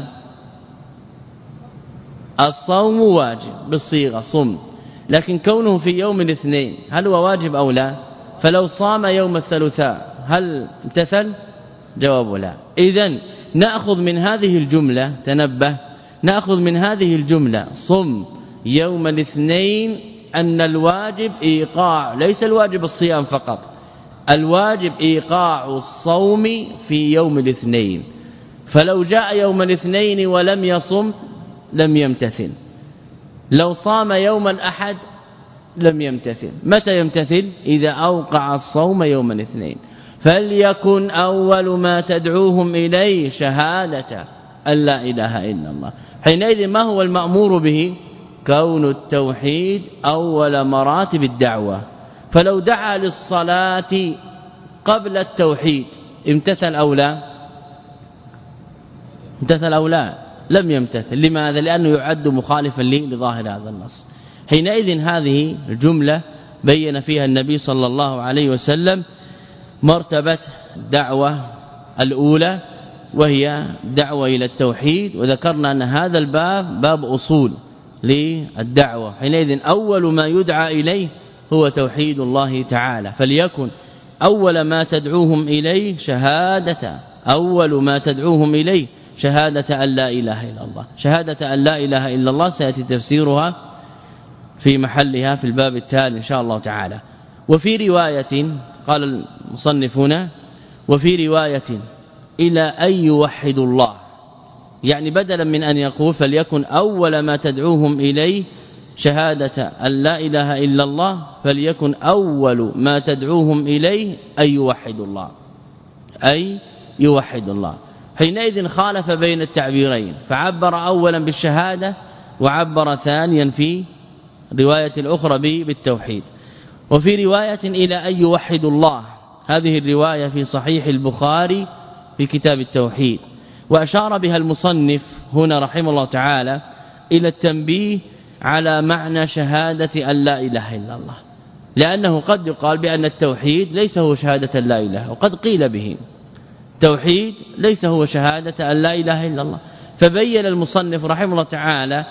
الصوم واجب بالصيغة صم، لكن كونه في يوم الاثنين هل هو واجب أو لا؟ فلو صام يوم الثلاثاء هل امتثل؟ جواب لا. إذن نأخذ من هذه الجملة، تنبه، نأخذ من هذه الجملة صم يوم الاثنين أن الواجب إيقاع، ليس الواجب الصيام فقط، الواجب إيقاع الصوم في يوم الاثنين. فلو جاء يوم الاثنين ولم يصم لم يمتثل، لو صام يوم الأحد لم يمتثل. متى يمتثل؟ إذا أوقع الصوم يوم الاثنين. فليكن أول ما تدعوهم إليه شهادة أن لا إله إلا الله. حينئذ ما هو المأمور به؟ كون التوحيد أول مراتب الدعوة. فلو دعا للصلاة قبل التوحيد امتثل أو لا؟ امتثل أو لا؟ لم يمتثل. لماذا؟ لأنه يعد مخالفا لظاهر هذا النص. حينئذ هذه الجملة بين فيها النبي صلى الله عليه وسلم مرتبة الدعوة الأولى وهي دعوة إلى التوحيد، وذكرنا أن هذا الباب باب أصول للدعوة. حينئذ أول ما يدعى إليه هو توحيد الله تعالى. فليكن أول ما تدعوهم إليه شهادة، أول ما تدعوهم إليه شهادة أن لا إله إلا الله. شهادة أن لا إله إلا الله سيأتي تفسيرها في محلها في الباب التالي إن شاء الله تعالى. وفي رواية قال المصنفون وفي رواية إلى أن يوحدوا الله، يعني بدلا من أن يقول فليكن أول ما تدعوهم إليه شهادة أن لا إله إلا الله، فليكن أول ما تدعوهم إليه أن يوحدوا الله، أي يوحدوا الله. حينئذ خالف بين التعبيرين، فعبر أولا بالشهادة وعبر ثانيا في رواية الأخرى بالتوحيد. وفي رواية إلى أن يوحدوا الله، هذه الرواية في صحيح البخاري في كتاب التوحيد، وأشار بها المصنف هنا رحمه الله تعالى إلى التنبيه على معنى شهادة أن لا إله إلا الله، لأنه قد يقال بأن التوحيد ليس هو شهادة لا إله، وقد قيل به التوحيد ليس هو شهادة أن لا إله إلا الله. فبين المصنف رحمه الله تعالى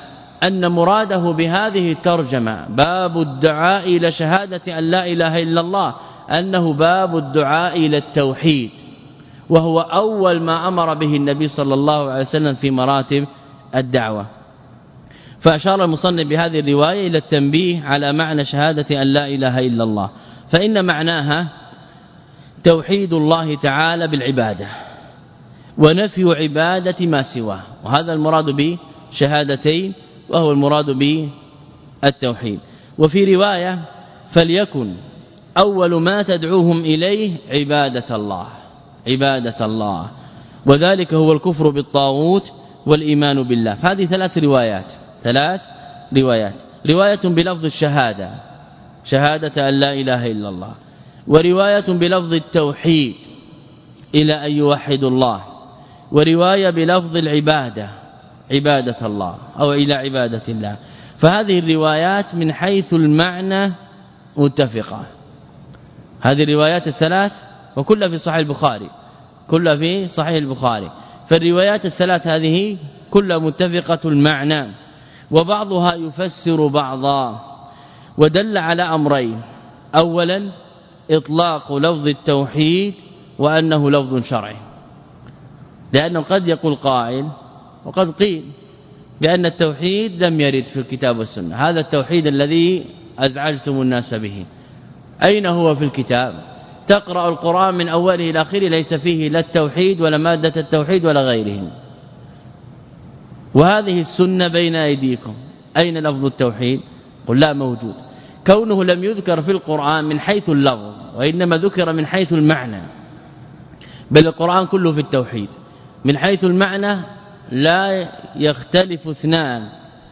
أن مراده بهذه الترجمة باب الدعاء إلى شهادة أن لا إله إلا الله أنه باب الدعاء إلى التوحيد، وهو أول ما أمر به النبي صلى الله عليه وسلم في مراتب الدعوة. فأشار المصنف بهذه الرواية إلى التنبيه على معنى شهادة أن لا إله إلا الله، فإن معناها توحيد الله تعالى بالعبادة ونفي عبادة ما سواه، وهذا المراد بشهادتين وهو المراد بالتوحيد. وفي رواية فليكن أول ما تدعوهم إليه عبادة الله، عبادة الله، وذلك هو الكفر بالطاغوت والإيمان بالله. فهذه ثلاث روايات ثلاث روايات رواية بلفظ الشهادة شهادة أن لا إله إلا الله، ورواية بلفظ التوحيد إلى أن يوحد الله، ورواية بلفظ العبادة عبادة الله أو إلى عبادة الله. فهذه الروايات من حيث المعنى متفقة، هذه الروايات الثلاث وكلها في صحيح البخاري كلها في صحيح البخاري فالروايات الثلاث هذه كلها متفقة المعنى، وبعضها يفسر بعضا، ودل على أمرين: أولا إطلاق لفظ التوحيد وأنه لفظ شرعي، لأنه قد يقول قائل وقد قيل بأن التوحيد لم يرد في الكتاب والسنة، هذا التوحيد الذي أزعجتم الناس به أين هو في الكتاب؟ تقرأ القرآن من أوله إلى آخره ليس فيه لا التوحيد ولا مادة التوحيد ولا غيره. وهذه السنة بين أيديكم، أين لفظ التوحيد؟ قل لا موجود. كونه لم يذكر في القرآن من حيث اللفظ وإنما ذكر من حيث المعنى، بل القرآن كله في التوحيد. من حيث المعنى لا يختلف اثنان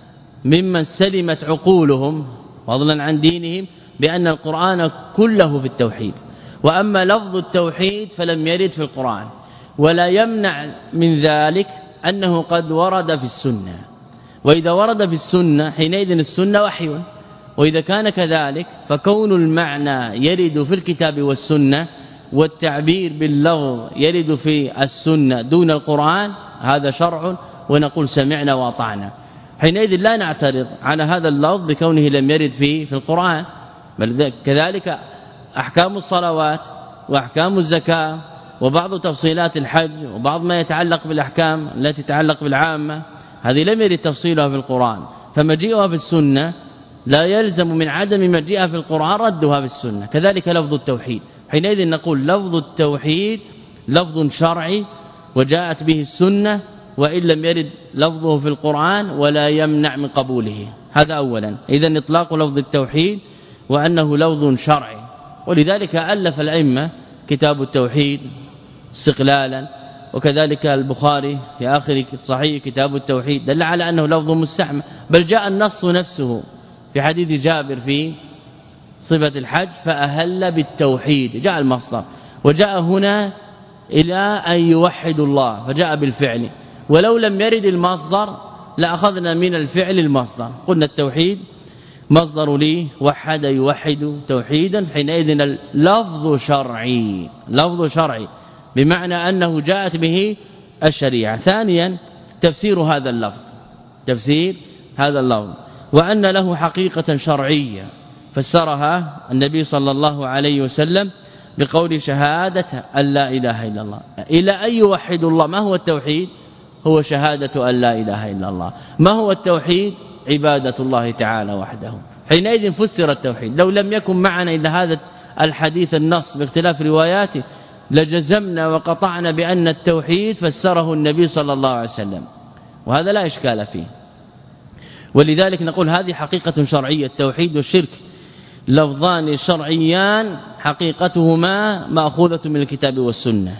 ممن سلمت عقولهم فضلا عن دينهم بأن القرآن كله في التوحيد، وأما لفظ التوحيد فلم يرد في القرآن، ولا يمنع من ذلك أنه قد ورد في السنة، وإذا ورد في السنة حينئذ السنة وحي، وإذا كان كذلك فكون المعنى يرد في الكتاب والسنة والتعبير باللفظ يرد في السنة دون القرآن هذا شرع، ونقول سمعنا وأطعنا. حينئذ لا نعترض على هذا اللفظ بكونه لم يرد فيه في القرآن، بل كذلك أحكام الصلوات وأحكام الزكاة وبعض تفصيلات الحج وبعض ما يتعلق بالأحكام التي تتعلق بالعامة هذه لم يرد تفصيلها في القرآن، فمجيئها في السنة لا يلزم من عدم مجيئها في القرآن ردها في السنة. كذلك لفظ التوحيد، حينئذ نقول لفظ التوحيد لفظ شرعي وجاءت به السنة وإن لم يرد لفظه في القرآن ولا يمنع من قبوله. هذا أولا. إذن إطلاق لفظ التوحيد وأنه لفظ شرعي، ولذلك ألف الأئمة كتاب التوحيد استقلالا، وكذلك البخاري في آخر الصحيح كتاب التوحيد دل على أنه لفظ مستعمل، بل جاء النص نفسه في حديث جابر في صفة الحج فأهل بالتوحيد، جاء المصدر، وجاء هنا إلى أن يوحد الله فجاء بالفعل، ولو لم يرد المصدر لأخذنا من الفعل المصدر، قلنا التوحيد مصدر لي وحد يوحد توحيدا، حينئذ اللفظ شرعي لفظ شرعي بمعنى أنه جاءت به الشريعة. ثانيا تفسير هذا اللفظ تفسير هذا اللفظ وأن له حقيقة شرعية فسرها النبي صلى الله عليه وسلم بقول شهادة أن لا إله إلا الله إلى أن يوحد الله. ما هو التوحيد؟ هو شهادة أن لا إله إلا الله. ما هو التوحيد؟ عبادة الله تعالى وحده. حينئذ فسر التوحيد. لو لم يكن معنا إلا هذا الحديث النص باختلاف رواياته لجزمنا وقطعنا بأن التوحيد فسره النبي صلى الله عليه وسلم، وهذا لا إشكال فيه. ولذلك نقول هذه حقيقة شرعية. التوحيد والشرك لفظان شرعيان حقيقتهما مأخوذة من الكتاب والسنة.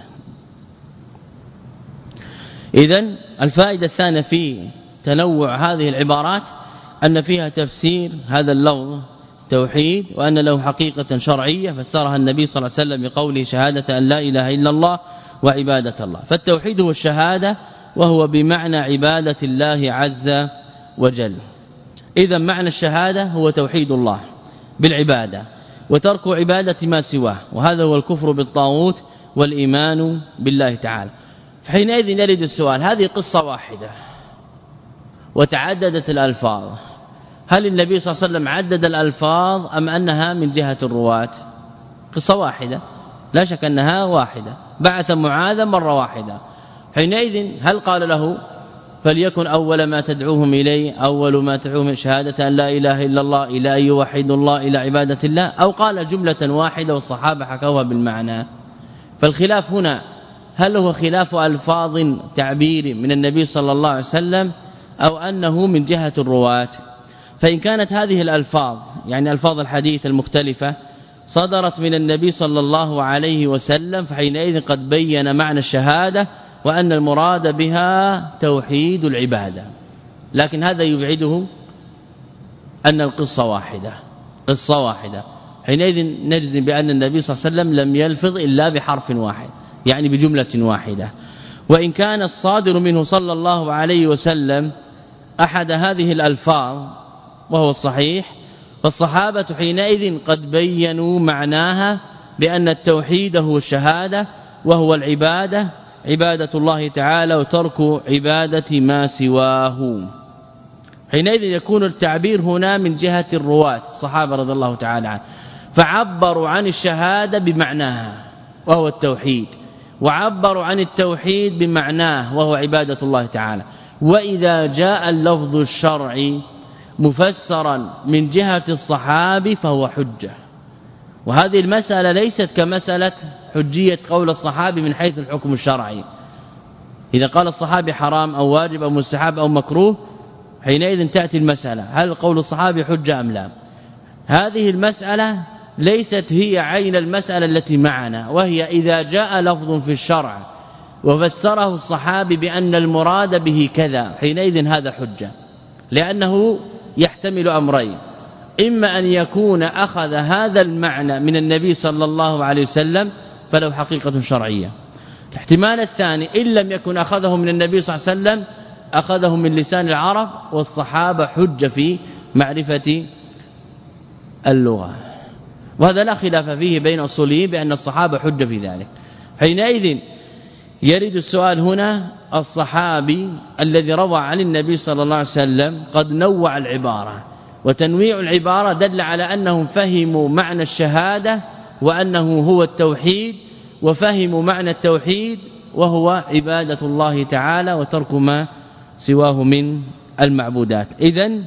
إذن الفائدة الثانية في تنوع هذه العبارات أن فيها تفسير هذا اللفظ توحيد وأن له حقيقة شرعية فسرها النبي صلى الله عليه وسلم بقوله شهادة أن لا إله إلا الله وعبادة الله. فالتوحيد هو الشهادة وهو بمعنى عبادة الله عز وجل. إذا معنى الشهادة هو توحيد الله بالعبادة وترك عبادة ما سواه، وهذا هو الكفر بالطاغوت والإيمان بالله تعالى. فحينئذ يرد السؤال، هذه قصة واحدة وتعددت الألفاظ، هل النبي صلى الله عليه وسلم عدد الألفاظ أم أنها من جهة الرواة؟ قصة واحدة لا شك أنها واحدة، بعث معاذا مرة واحدة، حينئذ هل قال له فليكن أول ما تدعوهم إليه أول ما تدعوهم شهادة أن لا إله إلا الله إلى أن يوحدوا الله إلى عبادة الله، أو قال جملة واحدة والصحابة حكوها بالمعنى؟ فالخلاف هنا هل هو خلاف ألفاظ تعبير من النبي صلى الله عليه وسلم أو أنه من جهة الرواة؟ فإن كانت هذه الألفاظ يعني ألفاظ الحديث المختلفة صدرت من النبي صلى الله عليه وسلم فحينئذ قد بين معنى الشهادة وأن المراد بها توحيد العبادة، لكن هذا يبعده أن القصة واحدة قصة واحدة حينئذ نجزم بأن النبي صلى الله عليه وسلم لم يلفظ إلا بحرف واحد يعني بجملة واحدة. وإن كان الصادر منه صلى الله عليه وسلم أحد هذه الألفاظ وهو الصحيح، فالصحابة حينئذ قد بينوا معناها بأن التوحيد هو الشهادة وهو العبادة عبادة الله تعالى وترك عبادة ما سواه، حينئذ يكون التعبير هنا من جهة الرواة الصحابة رضي الله تعالى عنهم، فعبروا عن الشهادة بمعناها وهو التوحيد، وعبروا عن التوحيد بمعناه وهو عبادة الله تعالى. وإذا جاء اللفظ الشرعي مفسرا من جهة الصحابي فهو حجة، وهذه المسألة ليست كمسألة حجية قول الصحابي من حيث الحكم الشرعي، إذا قال الصحابي حرام أو واجب أو مستحب أو مكروه حينئذ تأتي المسألة هل قول الصحابي حجة أم لا. هذه المسألة ليست هي عين المسألة التي معنا، وهي إذا جاء لفظ في الشرع وفسره الصحابي بأن المراد به كذا حينئذ هذا حجة، لأنه يحتمل أمرين، إما أن يكون أخذ هذا المعنى من النبي صلى الله عليه وسلم فله حقيقة شرعية، الاحتمال الثاني إن لم يكن أخذه من النبي صلى الله عليه وسلم أخذه من لسان العرب، والصحابة حجة في معرفة اللغة، وهذا لا خلاف فيه بين أصوليين بأن الصحابة حجة في ذلك. حينئذ يرد السؤال هنا، الصحابي الذي روى عن النبي صلى الله عليه وسلم قد نوع العبارة، وتنويع العبارة دل على أنهم فهموا معنى الشهادة وأنه هو التوحيد، وفهموا معنى التوحيد وهو عبادة الله تعالى وترك ما سواه من المعبودات. إذن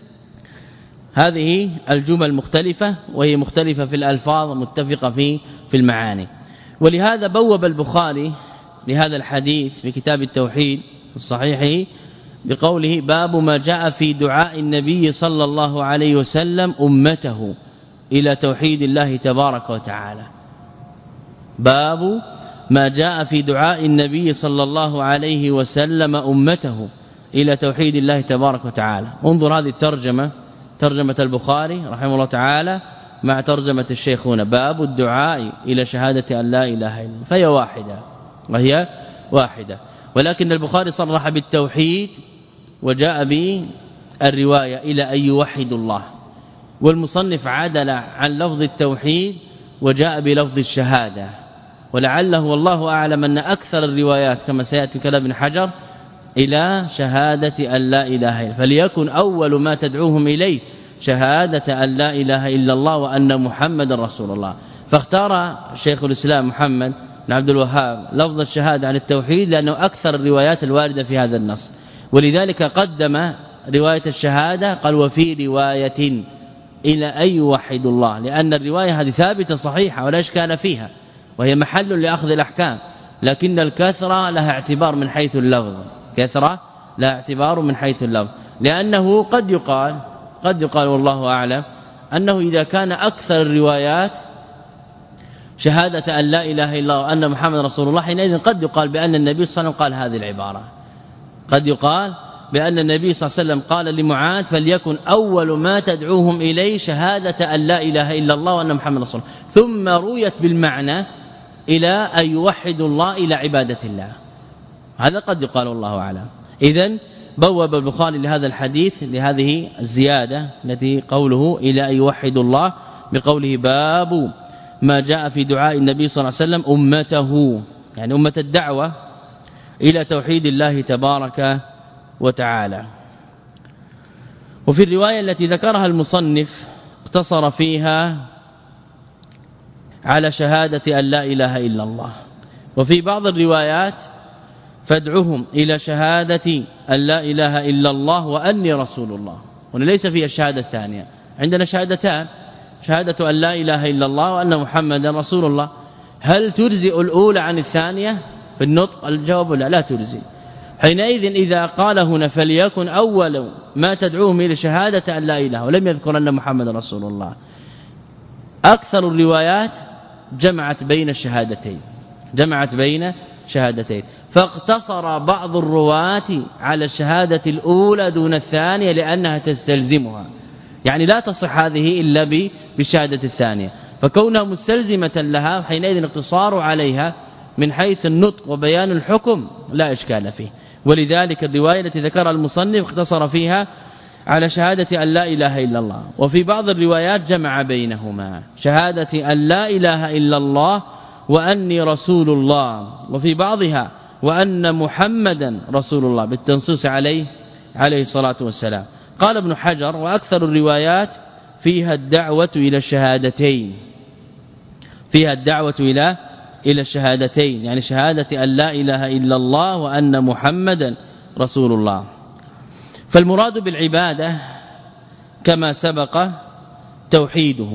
هذه الجمل مختلفة، وهي مختلفة في الألفاظ متفقة في في المعاني. ولهذا بوب البخاري لهذا الحديث في كتاب التوحيد الصحيح بقوله باب ما جاء في دعاء النبي صلى الله عليه وسلم أمته إلى توحيد الله تبارك وتعالى. باب ما جاء في دعاء النبي صلى الله عليه وسلم أمته إلى توحيد الله تبارك وتعالى. انظر هذه الترجمة، ترجمة البخاري رحمه الله تعالى مع ترجمة الشيخ هنا، باب الدعاء إلى شهادة أن لا إله إلا الله، فهي واحدة وهي واحدة، ولكن البخاري صرح بالتوحيد وجاء بالرواية إلى أن يوحد الله، والمصنف عدل عن لفظ التوحيد وجاء بلفظ الشهادة، ولعله والله أعلم أن أكثر الروايات كما سيأتي كلام ابن حجر إلى شهادة أن لا إله إلا، فليكن أول ما تدعوهم إليه شهادة أن لا إله إلا الله وأن محمد رسول الله. فاختار شيخ الإسلام محمد بن عبد الوهاب لفظ الشهادة عن التوحيد لأنه أكثر الروايات الواردة في هذا النص، ولذلك قدم رواية الشهادة قال وفي رواية إلى أن يوحد الله، لأن الرواية هذه ثابتة صحيحة ولا إشكال فيها وهي محل لأخذ الأحكام، لكن الكثرة لها اعتبار من حيث اللفظ، كثرة لها اعتبار من حيث اللفظ، لأنه قد يقال قد يقال والله أعلم أنه إذا كان أكثر الروايات شهادة أن لا إله إلا الله وأن محمد رسول الله حينئذ قد يقال بأن النبي صلى الله عليه وسلم قال هذه العبارة، قد يقال بأن النبي صلى الله عليه وسلم قال لمعاذ فليكن أول ما تدعوهم إليه شهادة أن لا إله إلا الله وأن محمد رسول الله، ثم رويت بالمعنى إلى أن يوحدوا الله إلى عبادة الله، هذا قد يقال والله أعلم. إذن بوب البخاري لهذا الحديث لهذه الزيادة التي قوله إلى أن يوحدوا الله بقوله باب ما جاء في دعاء النبي صلى الله عليه وسلم أمته، يعني أمة الدعوة إلى توحيد الله تبارك وتعالى. وفي الرواية التي ذكرها المصنف اقتصر فيها على شهادة أن لا إله إلا الله. وفي بعض الروايات فادعهم إلى شهادة أن لا إله إلا الله وأني رسول الله، وليس فيها الشهادة الثانية. عندنا شهادتان، شهادة أن لا إله إلا الله وأن محمدا رسول الله. هل تجزئ الأولى عن الثانية في النطق؟ الجواب لا، لا تجزئ. حينئذ إذا قال هنا فليكن أول ما تدعوهم إلى شهادة أن لا إله ولم يذكر أن محمد رسول الله، أكثر الروايات جمعت بين الشهادتين جمعت بين شهادتين فاقتصر بعض الرواة على الشهادة الأولى دون الثانية لأنها تستلزمها، يعني لا تصح هذه إلا بالشهادة الثانية، فكونها مستلزمة لها حينئذ اقتصار عليها من حيث النطق وبيان الحكم لا إشكال فيه. ولذلك الرواية التي ذكرها المصنف اقتصر فيها على شهادة أن لا إله إلا الله. وفي بعض الروايات جمع بينهما، شهادة أن لا إله إلا الله وأني رسول الله، وفي بعضها وأن محمدا رسول الله بالتنصيص عليه عليه الصلاة والسلام. قال ابن حجر وأكثر الروايات فيها الدعوة إلى الشهادتين فيها الدعوة إلى إلى الشهادتين يعني شهادة أن لا إله إلا الله وأن محمدا رسول الله. فالمراد بالعبادة كما سبق توحيده،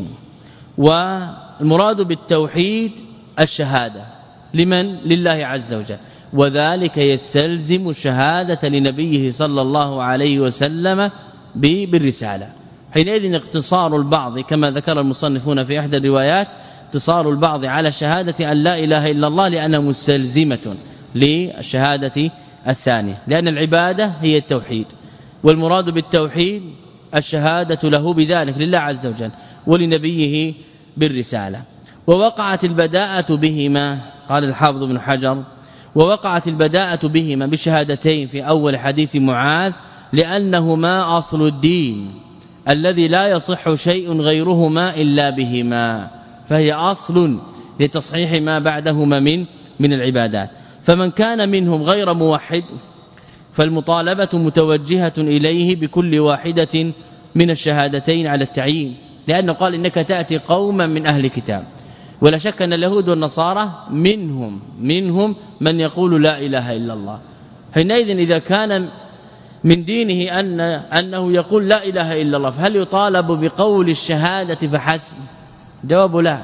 والمراد بالتوحيد الشهادة لمن؟ لله عز وجل، وذلك يستلزم الشهادة لنبيه صلى الله عليه وسلم بالرسالة. حينئذ اقتصار البعض كما ذكر المصنفون في إحدى الروايات اقتصار البعض على شهادة أن لا إله إلا الله لأنها مستلزمة للشهادة الثانية، لأن العبادة هي التوحيد، والمراد بالتوحيد الشهادة له بذلك لله عز وجل ولنبيه بالرسالة. ووقعت البداءة بهما، قال الحافظ ابن حجر، ووقعت البداءة بهما بالشهادتين في أول حديث معاذ لأنهما أصل الدين الذي لا يصح شيء غيرهما إلا بهما، فهي أصل لتصحيح ما بعدهما من من العبادات. فمن كان منهم غير موحد فالمطالبة متوجهة إليه بكل واحدة من الشهادتين على التعيين، لأنه قال إنك تأتي قوما من أهل الكتاب، ولا شك أن اليهود والنصارى منهم منهم من يقول لا إله إلا الله. حينئذ إذا كان من دينه أن أنه يقول لا إله إلا الله، فهل يطالب بقول الشهادة فحسب؟ جواب لا.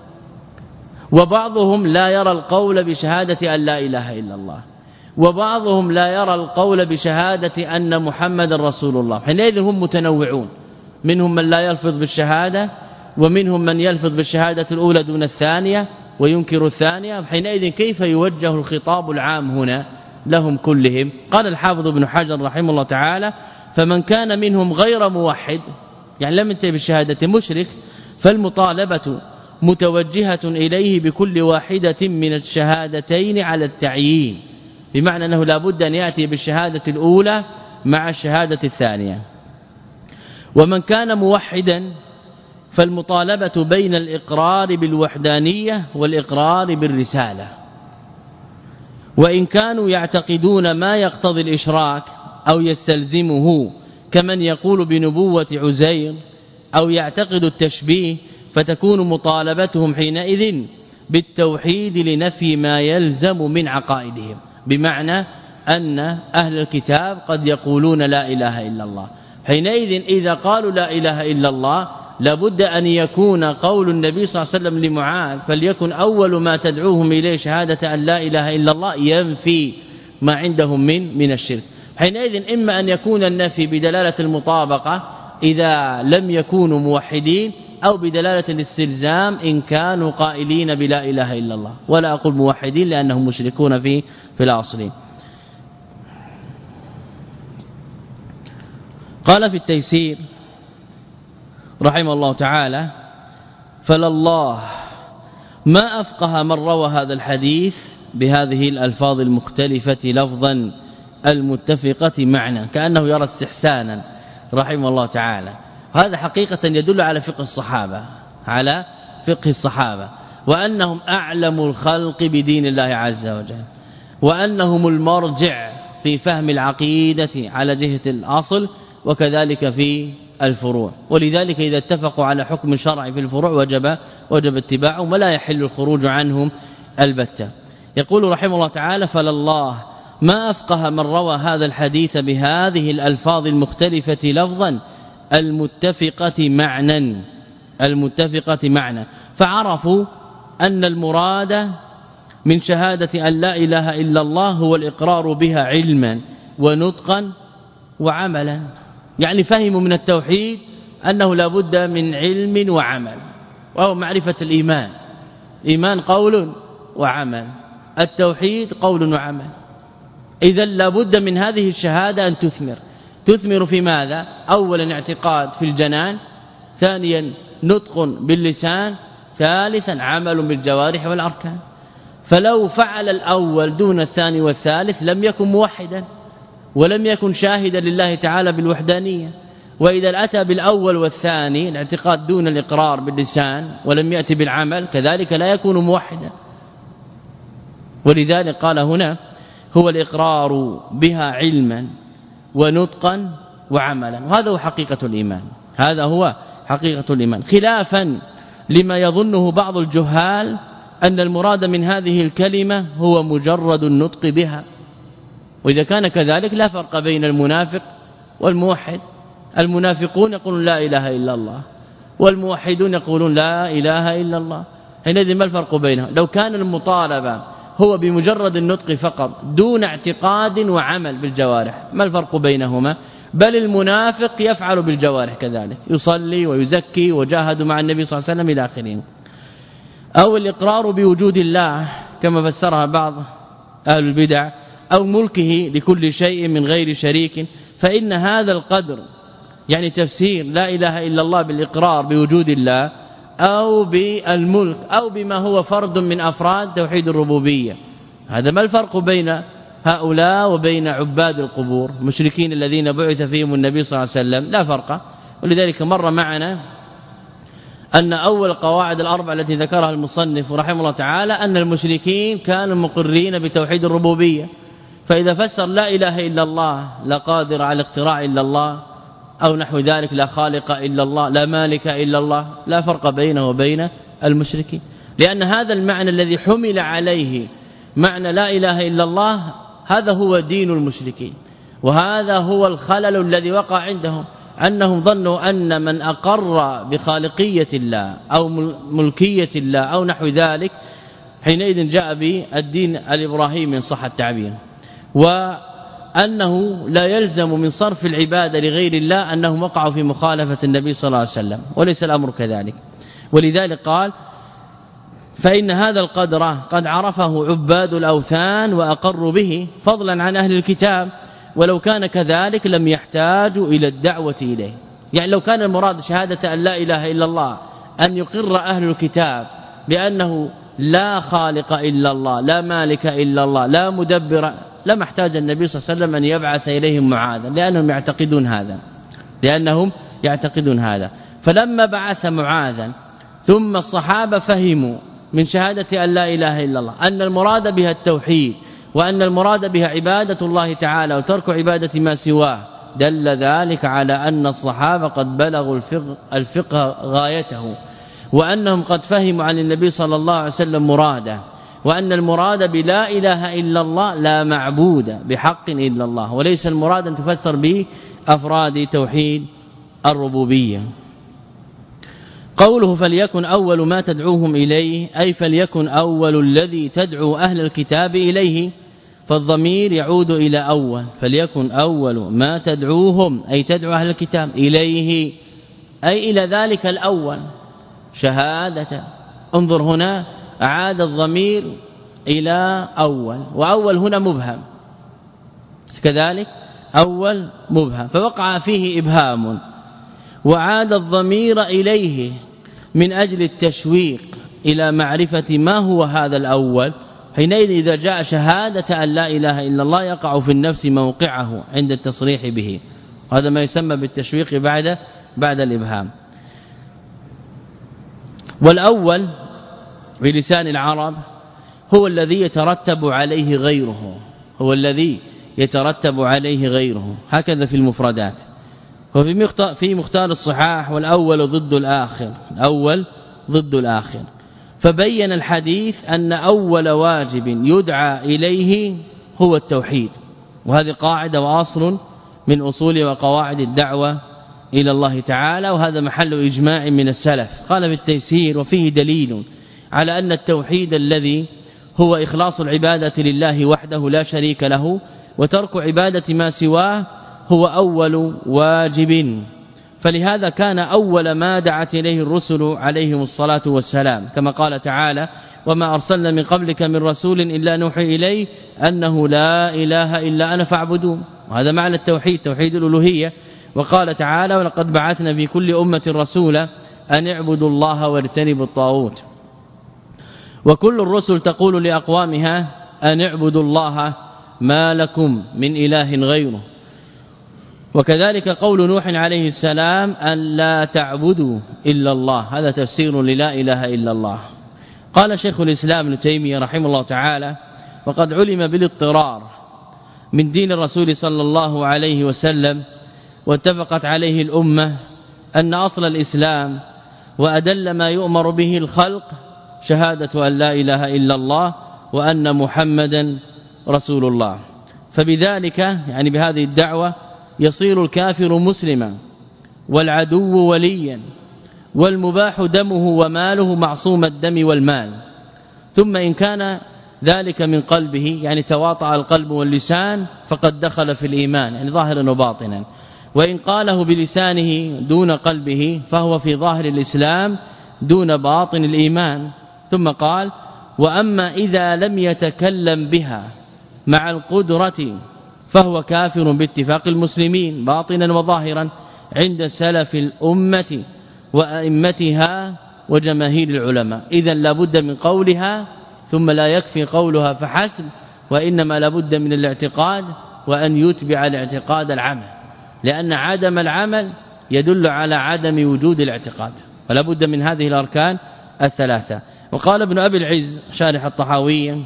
وبعضهم لا يرى القول بشهادة أن لا إله إلا الله، وبعضهم لا يرى القول بشهادة أن محمد رسول الله. حينئذ هم متنوعون، منهم من لا يلفظ بالشهادة، ومنهم من يلفظ بالشهادة الأولى دون الثانية وينكر الثانية. حينئذ كيف يوجه الخطاب العام هنا لهم كلهم؟ قال الحافظ ابن حجر رحمه الله تعالى فمن كان منهم غير موحد يعني لم ينتهي بالشهادة مشرك فالمطالبة متوجهة إليه بكل واحدة من الشهادتين على التعيين، بمعنى أنه لا بد أن يأتي بالشهادة الأولى مع الشهادة الثانية. ومن كان موحدا فالمطالبة بين الإقرار بالوحدانية والإقرار بالرسالة، وإن كانوا يعتقدون ما يقتضي الإشراك أو يستلزمه كمن يقول بنبوة عزير أو يعتقد التشبيه فتكون مطالبتهم حينئذ بالتوحيد لنفي ما يلزم من عقائدهم، بمعنى أن أهل الكتاب قد يقولون لا إله إلا الله. حينئذ إذا قالوا لا إله إلا الله لابد أن يكون قول النبي صلى الله عليه وسلم لمعاذ فليكن أول ما تدعوهم إليه شهادة أن لا إله إلا الله ينفي ما عندهم من من الشرك. حينئذ إما أن يكون النفي بدلالة المطابقة إذا لم يكونوا موحدين، أو بدلالة الاستلزام إن كانوا قائلين بلا إله إلا الله، ولا أقول موحدين لأنهم مشركون في في الأصل. قال في التيسير رحمه الله تعالى فلله ما أفقه من روى هذا الحديث بهذه الألفاظ المختلفة لفظا المتفقة معنى، كأنه يرى استحسانا رحمه الله تعالى. هذا حقيقة يدل على فقه الصحابة على فقه الصحابة وأنهم أعلم الخلق بدين الله عز وجل، وأنهم المرجع في فهم العقيدة على جهة الأصل، وكذلك في الفروع. ولذلك إذا اتفقوا على حكم شرعي في الفروع وجب وجب اتباعه ولا يحل الخروج عنهم البتة. يقول رحمه الله تعالى: فلله ما أفقه من روى هذا الحديث بهذه الألفاظ المختلفة لفظا المتفقة معنى المتفقة معنى فعرفوا أن المراد من شهادة أن لا إله إلا الله هو الإقرار بها علما ونطقا وعملا. يعني فهموا من التوحيد أنه لا بد من علم وعمل، وهو معرفة الإيمان. إيمان قول وعمل، التوحيد قول وعمل. إذا لا بد من هذه الشهادة أن تثمر تثمر في ماذا؟ أولا اعتقاد في الجنان، ثانيا نطق باللسان، ثالثا عمل بالجوارح والأركان. فلو فعل الأول دون الثاني والثالث لم يكن موحدا ولم يكن شاهدا لله تعالى بالوحدانية. وإذا أتى بالأول والثاني الاعتقاد دون الإقرار باللسان ولم يأتي بالعمل كذلك لا يكون موحدا. ولذلك قال هنا هو الإقرار بها علما ونطقا وعملا، وهذا هو حقيقة الإيمان. هذا هو حقيقة الإيمان، خلافا لما يظنه بعض الجهال أن المراد من هذه الكلمة هو مجرد النطق بها. وإذا كان كذلك لا فرق بين المنافق والموحد. المنافقون يقولون لا إله إلا الله والموحدون يقولون لا إله إلا الله. حينئذ ما الفرق بينهم؟ لو كان المطالبة هو بمجرد النطق فقط دون اعتقاد وعمل بالجوارح ما الفرق بينهما؟ بل المنافق يفعل بالجوارح كذلك، يصلي ويزكي وجاهد مع النبي صلى الله عليه وسلم إلى آخره. أو الإقرار بوجود الله كما فسرها بعض أهل البدع، أو ملكه لكل شيء من غير شريك. فإن هذا القدر يعني تفسير لا إله إلا الله بالإقرار بوجود الله أو بالملك أو بما هو فرد من أفراد توحيد الربوبية. هذا ما الفرق بين هؤلاء وبين عباد القبور المشركين الذين بعث فيهم النبي صلى الله عليه وسلم؟ لا فرق. ولذلك مر معنا أن أول قواعد الأربع التي ذكرها المصنف رحمه الله تعالى أن المشركين كانوا مقرين بتوحيد الربوبية. فإذا فسر لا إله إلا الله لا قادر على الاختراع إلا الله أو نحو ذلك، لا خالق إلا الله لا مالك إلا الله، لا فرق بينه وبين المشركين، لأن هذا المعنى الذي حمل عليه معنى لا إله إلا الله هذا هو دين المشركين. وهذا هو الخلل الذي وقع عندهم، أنهم ظنوا أن من أقر بخالقية الله أو ملكية الله أو نحو ذلك حينئذ جاء بالدين الإبراهيمي إن صح التعبير، وأنه لا يلزم من صرف العبادة لغير الله أنهم وقعوا في مخالفة النبي صلى الله عليه وسلم، وليس الأمر كذلك. ولذلك قال فإن هذا القدر قد عرفه عباد الأوثان وأقروا به فضلا عن أهل الكتاب، ولو كان كذلك لم يحتاجوا إلى الدعوة إليه. يعني لو كان المراد شهادة أن لا إله إلا الله أن يقر أهل الكتاب بأنه لا خالق إلا الله لا مالك إلا الله لا مدبر، لما احتاج النبي صلى الله عليه وسلم أن يبعث إليهم معاذا، لأنهم يعتقدون هذا لأنهم يعتقدون هذا فلما بعث معاذا ثم الصحابة فهموا من شهادة أن لا إله إلا الله أن المراد بها التوحيد وأن المراد بها عبادة الله تعالى وترك عبادة ما سواه، دل ذلك على أن الصحابة قد بلغوا الفقه, الفقه غايته، وأنهم قد فهموا عن النبي صلى الله عليه وسلم مراده، وأن المراد بلا إله إلا الله لا معبود بحق إلا الله، وليس المراد أن تفسر به أفراد توحيد الربوبية. قوله فليكن أول ما تدعوهم إليه أي فليكن أول الذي تدعو أهل الكتاب إليه، فالضمير يعود إلى أول، فليكن أول ما تدعوهم أي تدعو أهل الكتاب إليه أي إلى ذلك الأول شهادة. انظر هنا أعاد الضمير إلى أول، وأول هنا مبهم كذلك أول مبهم فوقع فيه إبهام، وعاد الضمير إليه من أجل التشويق إلى معرفة ما هو هذا الأول. حينئذ إذا جاء شهادة أن لا إله إلا الله يقع في النفس موقعه عند التصريح به، وهذا ما يسمى بالتشويق بعد بعد الإبهام. والأول بلسان العرب هو الذي يترتب عليه غيره، هو الذي يترتب عليه غيره، هكذا في المفردات وفي في مختار الصحاح والأول ضد الآخر الأول ضد الآخر فبين الحديث أن أول واجب يدعى إليه هو التوحيد، وهذه قاعدة وأصل من أصول وقواعد الدعوة إلى الله تعالى، وهذا محل إجماع من السلف. قال بالتيسير وفيه دليل على أن التوحيد الذي هو إخلاص العبادة لله وحده لا شريك له وترك عبادة ما سواه هو أول واجب، فلهذا كان أول ما دعت إليه الرسل عليهم الصلاة والسلام، كما قال تعالى وما أرسلنا من قبلك من رسول إلا نوحي إليه أنه لا إله إلا أنا فاعبدون، وهذا معنى التوحيد توحيد الألوهية. وقال تعالى ولقد بعثنا في كل أمة رسولا أن اعبدوا الله واجتنبوا الطاغوت، وكل الرسل تقول لأقوامها أن اعبدوا الله ما لكم من إله غيره. وكذلك قول نوح عليه السلام أن لا تعبدوا إلا الله، هذا تفسير للا إله إلا الله. قال شيخ الإسلام ابن تيمية رحمه الله تعالى وقد علم بالاضطرار من دين الرسول صلى الله عليه وسلم واتفقت عليه الأمة أن أصل الإسلام وأدل ما يؤمر به الخلق شهادة أن لا إله إلا الله وأن محمدا رسول الله، فبذلك يعني بهذه الدعوة يصير الكافر مسلما والعدو وليا والمباح دمه وماله معصوم الدم والمال. ثم إن كان ذلك من قلبه يعني تواطأ القلب واللسان فقد دخل في الإيمان يعني ظاهرا وباطنا، وإن قاله بلسانه دون قلبه فهو في ظاهر الإسلام دون باطن الإيمان. ثم قال وأما إذا لم يتكلم بها مع القدرة فهو كافر باتفاق المسلمين باطنا وظاهرا عند سلف الأمة وأئمتها وجماهير العلماء. إذن لا بد من قولها ثم لا يكفي قولها فحسب، وإنما لا بد من الاعتقاد وأن يتبع الاعتقاد العمل، لأن عدم العمل يدل على عدم وجود الاعتقاد، فلا بد من هذه الأركان الثلاثة. وقال ابن أبي العز شارح الطحاوي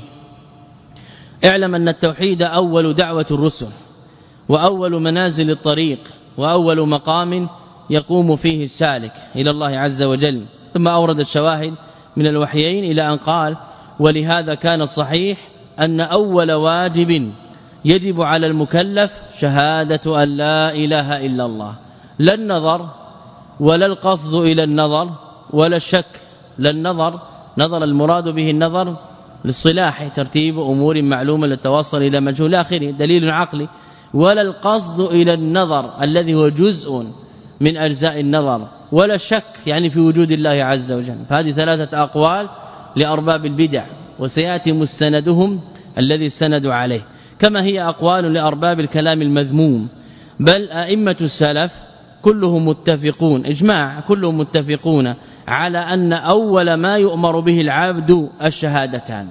اعلم أن التوحيد أول دعوة الرسل وأول منازل الطريق وأول مقام يقوم فيه السالك إلى الله عز وجل. ثم أورد الشواهد من الوحيين إلى أن قال ولهذا كان الصحيح أن أول واجب يجب على المكلف شهادة أن لا إله إلا الله، لا النظر ولا القصد إلى النظر ولا الشك، لا النظر نظر المراد به النظر للصلاح ترتيب أمور معلومة للتوصل إلى مجهول آخره دليل عقلي، ولا القصد إلى النظر الذي هو جزء من أجزاء النظر، ولا الشك يعني في وجود الله عز وجل. فهذه ثلاثة أقوال لأرباب البدع وسيأتي مستندهم الذي استندوا عليه، كما هي أقوال لأرباب الكلام المذموم. بل أئمة السلف كلهم متفقون إجماع كلهم متفقون على أن أول ما يؤمر به العبد الشهادتان،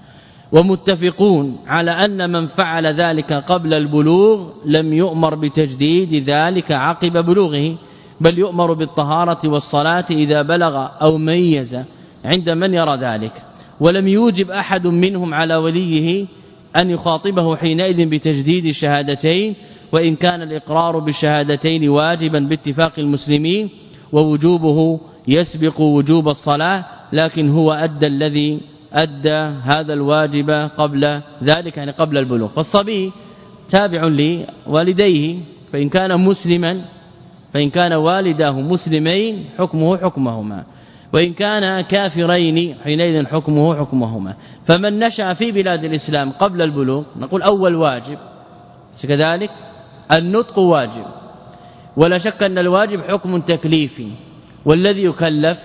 ومتفقون على أن من فعل ذلك قبل البلوغ لم يؤمر بتجديد ذلك عقب بلوغه، بل يؤمر بالطهارة والصلاة إذا بلغ أو ميز عند من يرى ذلك، ولم يوجب أحد منهم على وليه أن يخاطبه حينئذ بتجديد الشهادتين، وإن كان الإقرار بالشهادتين واجبا باتفاق المسلمين ووجوبه يسبق وجوب الصلاة، لكن هو أدى الذي أدى هذا الواجب قبل ذلك يعني قبل البلوغ. فالصبي تابع لوالديه، فإن كان مسلما فإن كان والداه مسلمين حكمه حكمهما، وإن كان كافرين حينئذ حكمه حكمهما. فمن نشأ في بلاد الإسلام قبل البلوغ نقول أول واجب، كذلك النطق واجب، ولا شك أن الواجب حكم تكليفي، والذي يكلف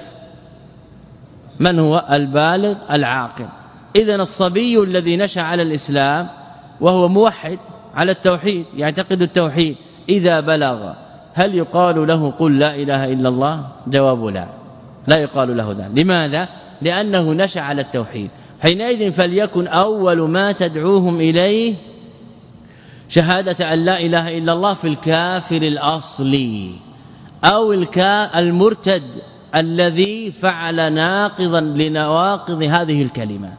من هو البالغ العاقل. إذن الصبي الذي نشأ على الإسلام وهو موحد على التوحيد يعتقد التوحيد إذا بلغ هل يقال له قل لا إله إلا الله؟ جواب لا، لا يقال له ذلك. لماذا؟ لأنه نشأ على التوحيد. حينئذ فليكن أول ما تدعوهم إليه شهادة أن لا إله إلا الله في الكافر الأصلي أو المرتد الذي فعل ناقضا لنواقض هذه الكلمة.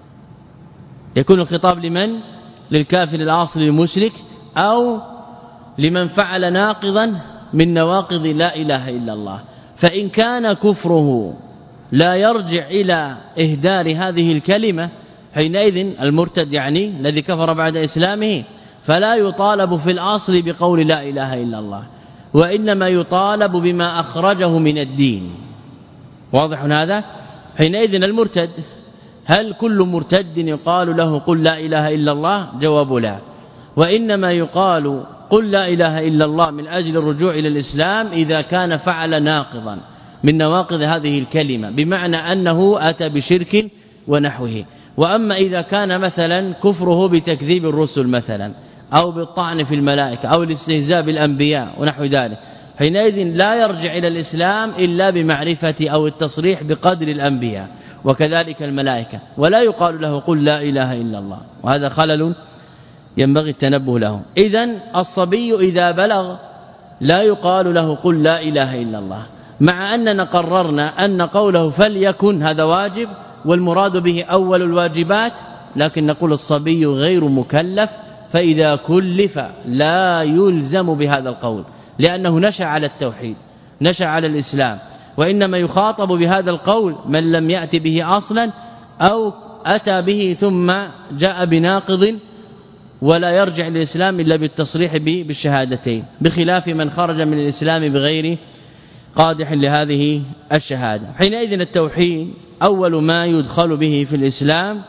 يكون الخطاب لمن؟ للكافر الأصلي المشرك، أو لمن فعل ناقضا من نواقض لا إله إلا الله. فإن كان كفره لا يرجع إلى إهدار هذه الكلمة حينئذ المرتد يعني الذي كفر بعد إسلامه فلا يطالب في الأصل بقول لا إله إلا الله، وإنما يطالب بما أخرجه من الدين. واضح هذا؟ حينئذ المرتد هل كل مرتد يقال له قل لا إله إلا الله؟ جواب لا، وإنما يقال قل لا إله إلا الله من أجل الرجوع إلى الإسلام إذا كان فعل ناقضا من نواقض هذه الكلمة، بمعنى أنه أتى بشرك ونحوه. وأما إذا كان مثلا كفره بتكذيب الرسل مثلا أو بالطعن في الملائكة أو الاستهزاء بالأنبياء ونحو ذلك، حينئذ لا يرجع إلى الإسلام إلا بمعرفة أو التصريح بقدر الأنبياء وكذلك الملائكة، ولا يقال له قل لا إله إلا الله، وهذا خلل ينبغي التنبه له. إذن الصبي إذا بلغ لا يقال له قل لا إله إلا الله، مع أننا قررنا أن قوله فليكن هذا واجب والمراد به أول الواجبات، لكن نقول الصبي غير مكلف، فإذا كلف لا يلزم بهذا القول لأنه نشأ على التوحيد نشأ على الإسلام، وإنما يخاطب بهذا القول من لم يأتي به أصلا أو أتى به ثم جاء بناقض ولا يرجع للإسلام إلا بالتصريح به بالشهادتين، بخلاف من خرج من الإسلام بغير قادح لهذه الشهادة. حينئذ التوحيد أول ما يدخل به في الإسلام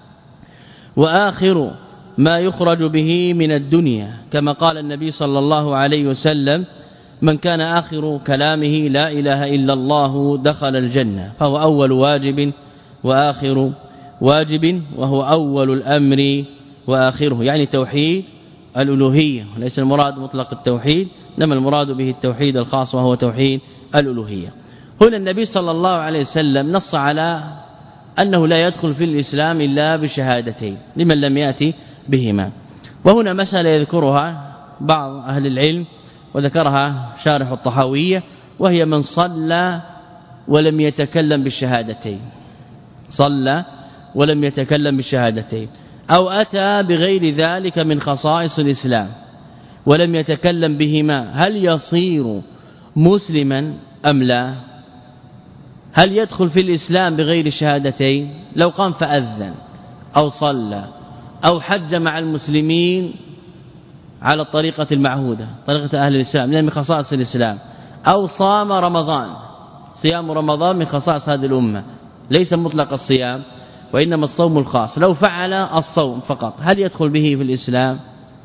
وآخر ما يخرج به من الدنيا، كما قال النبي صلى الله عليه وسلم من كان آخر كلامه لا إله إلا الله دخل الجنة، فهو أول واجب وآخر واجب، وهو أول الأمر وآخره، يعني توحيد الألوهية، ليس المراد مطلق التوحيد، إنما المراد به التوحيد الخاص وهو توحيد الألوهية. هنا النبي صلى الله عليه وسلم نص على أنه لا يدخل في الإسلام إلا بشهادتين لمن لم يأتي بهما. وهنا مسألة يذكرها بعض أهل العلم وذكرها شارح الطحاوية، وهي من صلى ولم يتكلم بالشهادتين، صلى ولم يتكلم بالشهادتين، أو أتى بغير ذلك من خصائص الإسلام ولم يتكلم بهما، هل يصير مسلما أم لا؟ هل يدخل في الإسلام بغير الشهادتين؟ لو قام فأذن أو صلى أو حج مع المسلمين على الطريقة المعهودة طريقة أهل الإسلام من خصائص الإسلام، أو صام رمضان، صيام رمضان من خصائص هذه الأمة ليس مطلق الصيام وإنما الصوم الخاص، لو فعل الصوم فقط هل يدخل به في الإسلام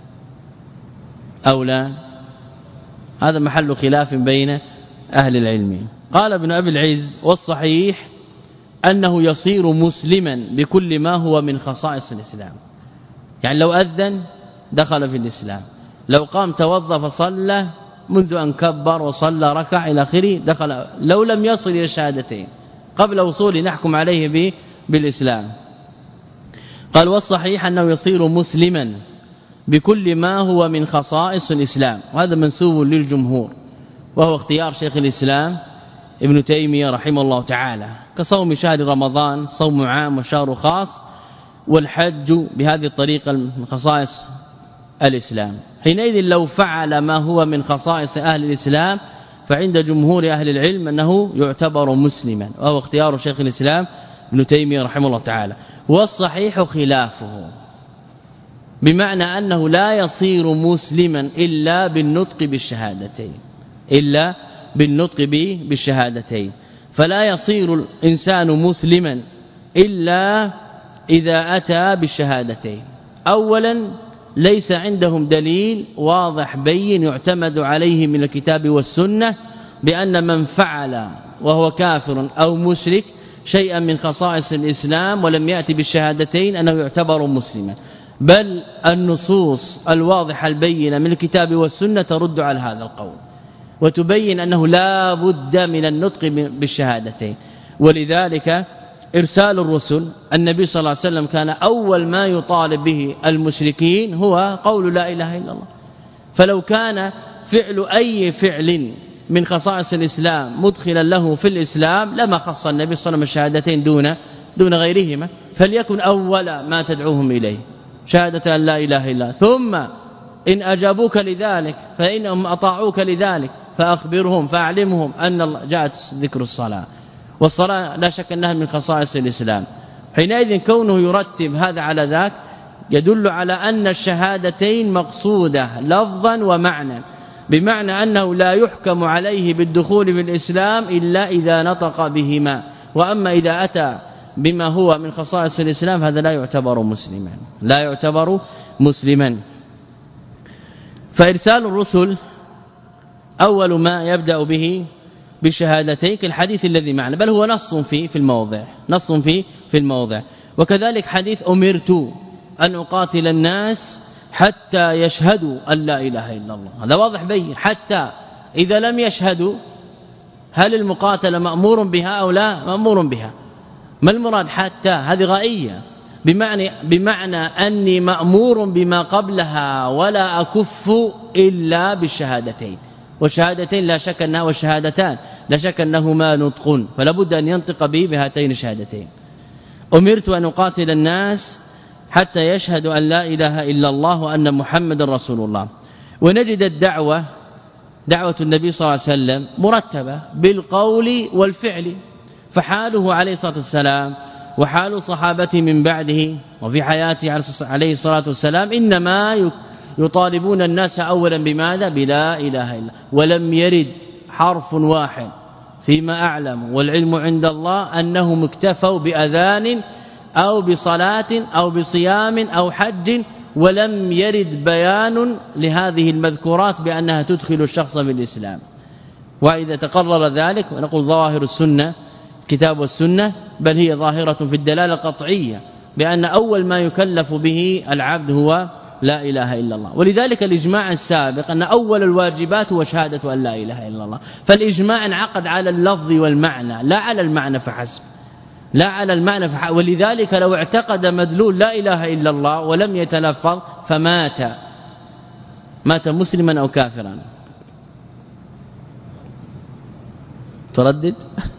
أو لا؟ هذا محل خلاف بين أهل العلم. قال ابن أبي العز والصحيح أنه يصير مسلما بكل ما هو من خصائص الإسلام، يعني لو أذن دخل في الإسلام، لو قام توضى فصلى منذ أن كبر وصلى ركع إلى آخره دخل، لو لم يصل إلى الشهادتين قبل وصوله نحكم عليه به بالإسلام. قال والصحيح أنه يصير مسلما بكل ما هو من خصائص الإسلام، وهذا منسوب للجمهور وهو اختيار شيخ الإسلام ابن تيمية رحمه الله تعالى، كصوم شهر رمضان صوم عام وشهر خاص، والحج بهذه الطريقة من خصائص الإسلام. حينئذ لو فعل ما هو من خصائص أهل الإسلام فعند جمهور أهل العلم أنه يعتبر مسلما، وهو اختيار شيخ الإسلام ابن تيمية رحمه الله تعالى. والصحيح خلافه، بمعنى أنه لا يصير مسلما إلا بالنطق بالشهادتين إلا بالنطق بالشهادتين فلا يصير الإنسان مسلما إلا إذا أتى بالشهادتين. أولا ليس عندهم دليل واضح بين يعتمد عليه من الكتاب والسنة بأن من فعل وهو كافر أو مشرك شيئا من خصائص الإسلام ولم يأتي بالشهادتين أنه يعتبر مسلما، بل النصوص الواضحة البينة من الكتاب والسنة ترد على هذا القول وتبين أنه لا بد من النطق بالشهادتين. ولذلك إرسال الرسل النبي صلى الله عليه وسلم كان أول ما يطالب به المشركين هو قول لا إله إلا الله، فلو كان فعل أي فعل من خصائص الإسلام مدخلا له في الإسلام لما خص النبي صلى الله عليه وسلم الشهادتين دون دون غيرهما، فليكن أول ما تدعوهم إليه شهادة أن لا إله إلا الله، ثم إن أجابوك لذلك فإنهم أطاعوك لذلك فأخبرهم فأعلمهم أن الله جاءت ذكر الصلاة، والصلاة لا شك أنها من خصائص الإسلام. حينئذ كونه يرتب هذا على ذاك يدل على أن الشهادتين مقصودة لفظا ومعنى، بمعنى أنه لا يحكم عليه بالدخول في الإسلام إلا إذا نطق بهما، وأما إذا أتى بما هو من خصائص الإسلام هذا لا يعتبر مسلما لا يعتبر مسلما. فإرسال الرسل أول ما يبدأ به بالشهادتين كالحديث الذي معنا، بل هو نص فيه في الموضع نص فيه في الموضع وكذلك حديث أمرت أن أقاتل الناس حتى يشهدوا أن لا إله إلا الله، هذا واضح بين. حتى إذا لم يشهدوا هل المقاتلة مأمور بها أو لا؟ مأمور بها. ما المراد حتى؟ هذه غائية، بمعنى بمعنى أني مأمور بما قبلها ولا أكف إلا بالشهادتين، والشهادتين لا شك أنها والشهادتان لا شك أنهما نطق، فلا بد أن ينطق به بهاتين الشهادتين. أمرت أن أقاتل الناس حتى يشهدوا أن لا إله إلا الله وأن محمد رسول الله. ونجد الدعوة دعوة النبي صلى الله عليه وسلم مرتبة بالقول والفعل، فحاله عليه الصلاة والسلام وحال صحابته من بعده وفي حياته عليه الصلاة والسلام إنما يطالبون الناس أولا بماذا؟ بلا إله إلا، ولم يرد حرف واحد فيما أعلم والعلم عند الله أنهم اكتفوا بأذان أو بصلاة أو بصيام أو حج، ولم يرد بيان لهذه المذكورات بأنها تدخل الشخص في الإسلام. وإذا تقرر ذلك ونقول ظاهر السنة كتاب والسنة، بل هي ظاهرة في الدلالة القطعية بأن أول ما يكلف به العبد هو لا إله إلا الله. ولذلك الإجماع السابق أن أول الواجبات هو شهادة أن لا إله إلا الله، فالإجماع انعقد على اللفظ والمعنى لا على المعنى فحسب لا على المعنى فحسب. ولذلك لو اعتقد مدلول لا إله إلا الله ولم يتلفظ فمات مات مسلما أو كافرا. تردد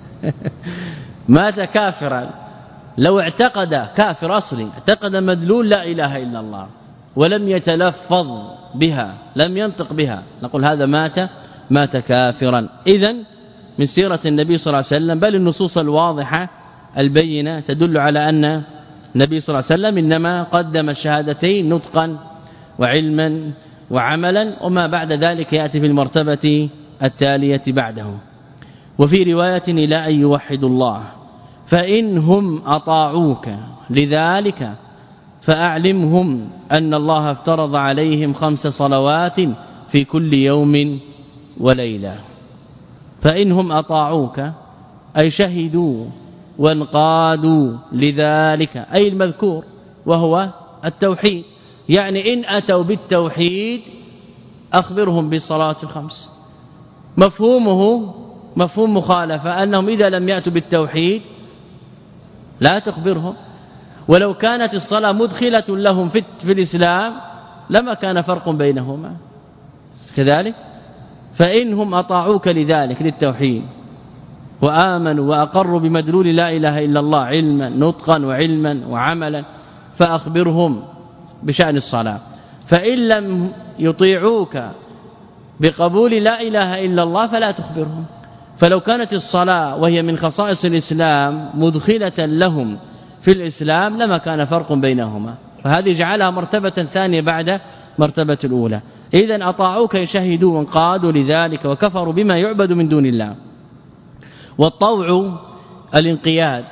مات كافرا لو اعتقد كافر أصلي اعتقد مدلول لا إله إلا الله ولم يتلفظ بها لم ينطق بها نقول هذا مات مات كافرا. إذن من سيرة النبي صلى الله عليه وسلم بل النصوص الواضحة البينة تدل على أن النبي صلى الله عليه وسلم إنما قدم الشهادتين نطقا وعلما وعملا، وما بعد ذلك يأتي في المرتبة التالية بعده. وفي رواية إلى أن يوحدوا الله فإنهم أطاعوك لذلك فأعلمهم أن الله افترض عليهم خمس صلوات في كل يوم وليلة. فإنهم أطاعوك أي شهدوا وانقادوا لذلك أي المذكور وهو التوحيد، يعني إن أتوا بالتوحيد أخبرهم بالصلاة الخمس. مفهومه مفهوم مخالفة أنهم إذا لم يأتوا بالتوحيد لا تخبرهم، ولو كانت الصلاة مدخلة لهم في, في الإسلام لما كان فرق بينهما كذلك. فإنهم أطاعوك لذلك للتوحيد وآمنوا وأقروا بمدلول لا إله إلا الله علما نطقا وعلما وعملا فأخبرهم بشأن الصلاة. فإن لم يطيعوك بقبول لا إله إلا الله فلا تخبرهم. فلو كانت الصلاة وهي من خصائص الإسلام مدخلة لهم في الإسلام لما كان فرق بينهما، فهذه جعلها مرتبة ثانية بعد مرتبة الأولى. إذن أطاعوك يشهدوا وانقادوا لذلك وكفروا بما يعبد من دون الله. والطوع الانقياد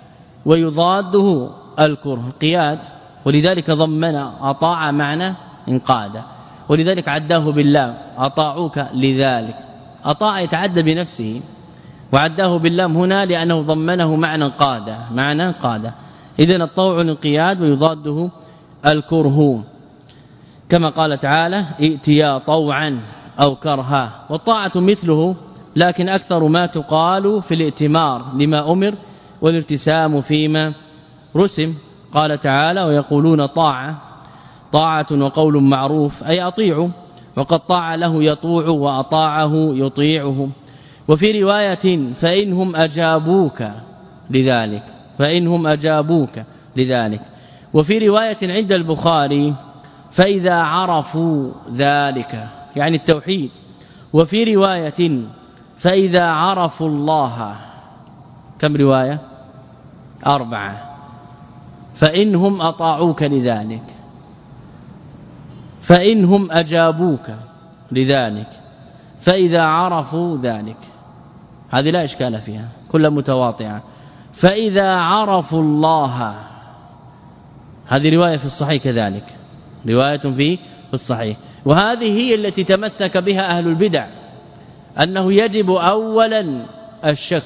ويضاده الكره قياد، ولذلك ضمن أطاع معنى انقاد، ولذلك عداه بالله أطاعوك لذلك. أطاع يتعدى بنفسه وعداه باللام هنا لأنه ضمنه معنى قادة معنى قادة. إذن الطوع الانقياد ويضاده الكره، كما قال تعالى ائتيا طوعا أو كرها. والطاعة مثله لكن أكثر ما تقال في الائتمار لما أمر والارتسام فيما رسم. قال تعالى ويقولون طاعة طاعة وقول معروف أي أطيعوا، وقد طاع له يطوع وأطاعه يطيعه. وفي رواية فإنهم أجابوك لذلك فإنهم أجابوك لذلك. وفي رواية عند البخاري فإذا عرفوا ذلك يعني التوحيد وفي رواية فإذا عرفوا الله، كم رواية؟ أربعة. فإنهم أطاعوك لذلك، فإنهم أجابوك لذلك، فإذا عرفوا ذلك. هذه لا إشكال فيها، كلها متواطئة. فإذا عرفوا الله، هذه رواية في الصحيح كذلك، رواية في في الصحيح، وهذه هي التي تمسك بها أهل البدع، أنه يجب أولا الشك،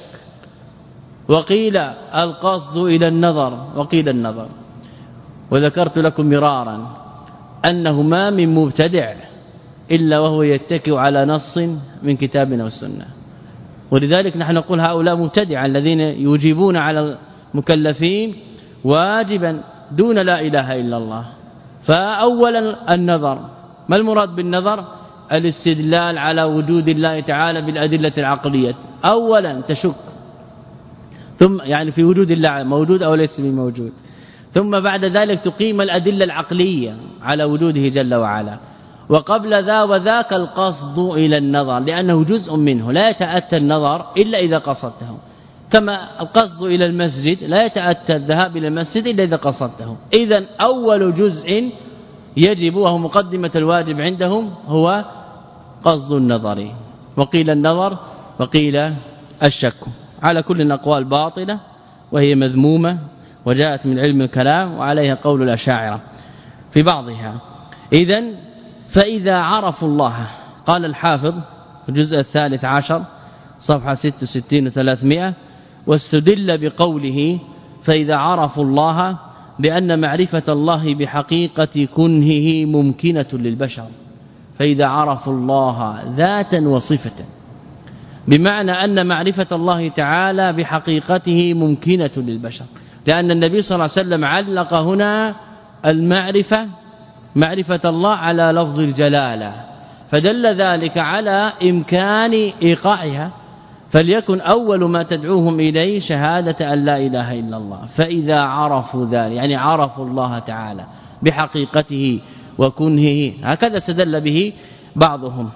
وقيل القصد إلى النظر، وقيل النظر. وذكرت لكم مرارا أنه ما من مبتدع إلا وهو يتكئ على نص من كتابنا والسنة، ولذلك نحن نقول هؤلاء مبتدع الذين يجيبون على المكلفين واجبا دون لا إله إلا الله. فأولا النظر، ما المراد بالنظر؟ الاستدلال على وجود الله تعالى بالأدلة العقلية. أولا تشك، ثم يعني في وجود الله موجود أو ليس موجود، ثم بعد ذلك تقيم الأدلة العقلية على وجوده جل وعلا، وقبل ذا وذاك القصد إلى النظر، لأنه جزء منه لا يتأتى النظر إلا إذا قصدته، كما القصد إلى المسجد لا يتأتى الذهاب إلى المسجد إلا إذا قصدته. إذن أول جزء يجب وهو مقدمة الواجب عندهم هو قصد النظر، وقيل النظر وقيل الشك. على كل الأقوال باطلة وهي مذمومة وجاءت من علم الكلام، وعليها قول الأشاعرة في بعضها. إذن فإذا عرفوا الله، قال الحافظ الجزء الثالث عشر صفحة ستة وستين وثلاثمائة، واستدل بقوله فإذا عرفوا الله بأن معرفة الله بحقيقة كنهه ممكنة للبشر. فإذا عرفوا الله ذاتا وصفة، بمعنى أن معرفة الله تعالى بحقيقته ممكنة للبشر، لأن النبي صلى الله عليه وسلم علق هنا المعرفة معرفة الله على لفظ الجلالة، فدل ذلك على إمكان إيقاعها. فليكن أول ما تدعوهم إليه شهادة أن لا إله إلا الله. فإذا عرفوا ذلك يعني عرفوا الله تعالى بحقيقته وكنهه، هكذا استدل به بعضهم.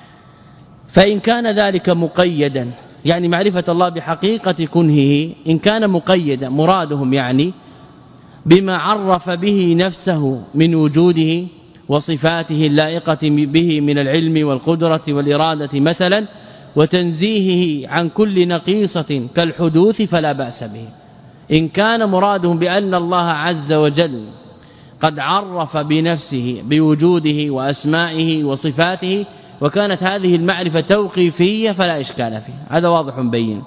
فإن كان ذلك مقيدا، يعني معرفة الله بحقيقة كنهه إن كان مقيدا، مرادهم يعني بما عرف به نفسه من وجوده وصفاته اللائقة به من العلم والقدرة والإرادة مثلا، وتنزيهه عن كل نقيصة كالحدوث، فلا بأس به. إن كان مرادهم بأن الله عز وجل قد عرف بنفسه بوجوده وأسمائه وصفاته، وكانت هذه المعرفة توقيفية، فلا إشكال فيه، هذا واضح بين.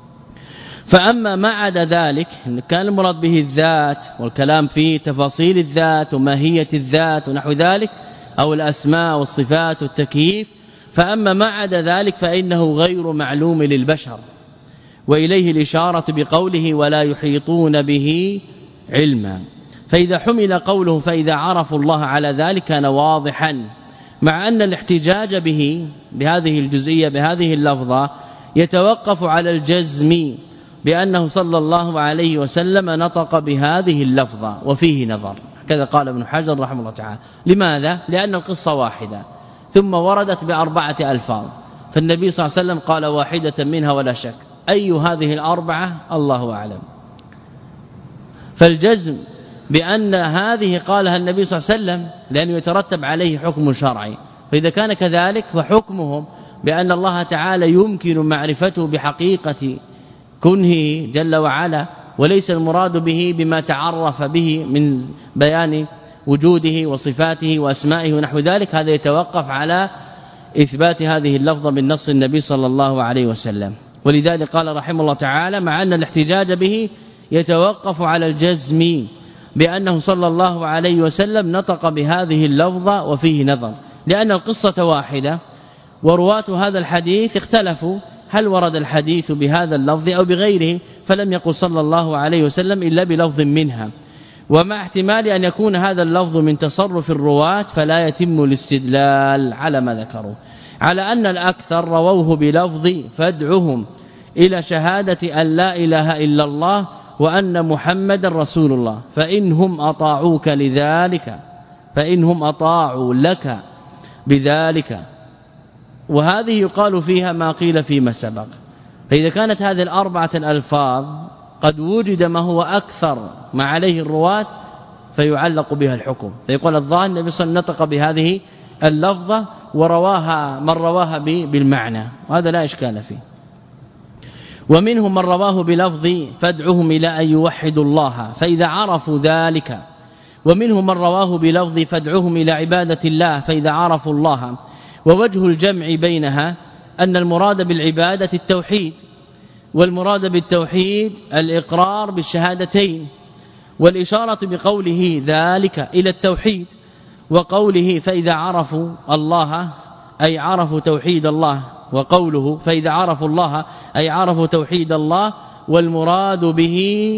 فأما ما عدا ذلك إن كان المراد به الذات، والكلام فيه تفاصيل الذات وماهية الذات ونحو ذلك، أو الأسماء والصفات والتكييف، فأما ما عدا ذلك فإنه غير معلوم للبشر، وإليه الإشارة بقوله ولا يحيطون به علما. فإذا حمل قوله فإذا عرفوا الله على ذلك كان واضحا، مع أن الاحتجاج به بهذه الجزئية بهذه اللفظة يتوقف على الجزم بأنه صلى الله عليه وسلم نطق بهذه اللفظة، وفيه نظر، كذا قال ابن حجر رحمه الله تعالى. لماذا؟ لأن القصة واحدة ثم وردت بأربعة ألفاظ، فالنبي صلى الله عليه وسلم قال واحدة منها ولا شك، أي هذه الأربعة الله أعلم. فالجزم بأن هذه قالها النبي صلى الله عليه وسلم لأنه يترتب عليه حكم شرعي، فإذا كان كذلك فحكمهم بأن الله تعالى يمكن معرفته بحقيقة كنهه جل وعلا، وليس المراد به بما تعرف به من بيان وجوده وصفاته وأسمائه ونحو ذلك، هذا يتوقف على إثبات هذه اللفظة من نص النبي صلى الله عليه وسلم. ولذلك قال رحمه الله تعالى مع أن الاحتجاج به يتوقف على الجزم بأنه صلى الله عليه وسلم نطق بهذه اللفظة وفيه نظر، لأن القصة واحدة، ورواة هذا الحديث اختلفوا هل ورد الحديث بهذا اللفظ أو بغيره، فلم يقل صلى الله عليه وسلم إلا بلفظ منها. ومع احتمال أن يكون هذا اللفظ من تصرف الرواة فلا يتم الاستدلال على ما ذكروا، على أن الأكثر رووه بلفظ فادعهم إلى شهادة أن لا إله إلا الله وأن محمد رسول الله، فإنهم أطاعوك لذلك فإنهم أطاعوا لك بذلك وهذه يقال فيها ما قيل فيما سبق. فإذا كانت هذه الأربعة الألفاظ قد وجد ما هو أكثر ما عليه الرواة فيعلق بها الحكم، فيقول الظاهر النبي صلى الله عليه وسلم نطق بهذه اللفظة ورواها من رواها بالمعنى، وهذا لا إشكال فيه. ومنهم من رواه بلفظ فادعهم إلى أن يوحدوا الله فإذا عرفوا ذلك، ومنهم من رواه بلفظ فادعهم إلى عبادة الله فإذا عرفوا الله. ووجه الجمع بينها أن المراد بالعبادة التوحيد، والمراد بالتوحيد الإقرار بالشهادتين، والإشارة بقوله ذلك إلى التوحيد، وقوله فإذا عرفوا الله أي عرفوا توحيد الله، وقوله فإذا عرفوا الله أي عرفوا توحيد الله، والمراد به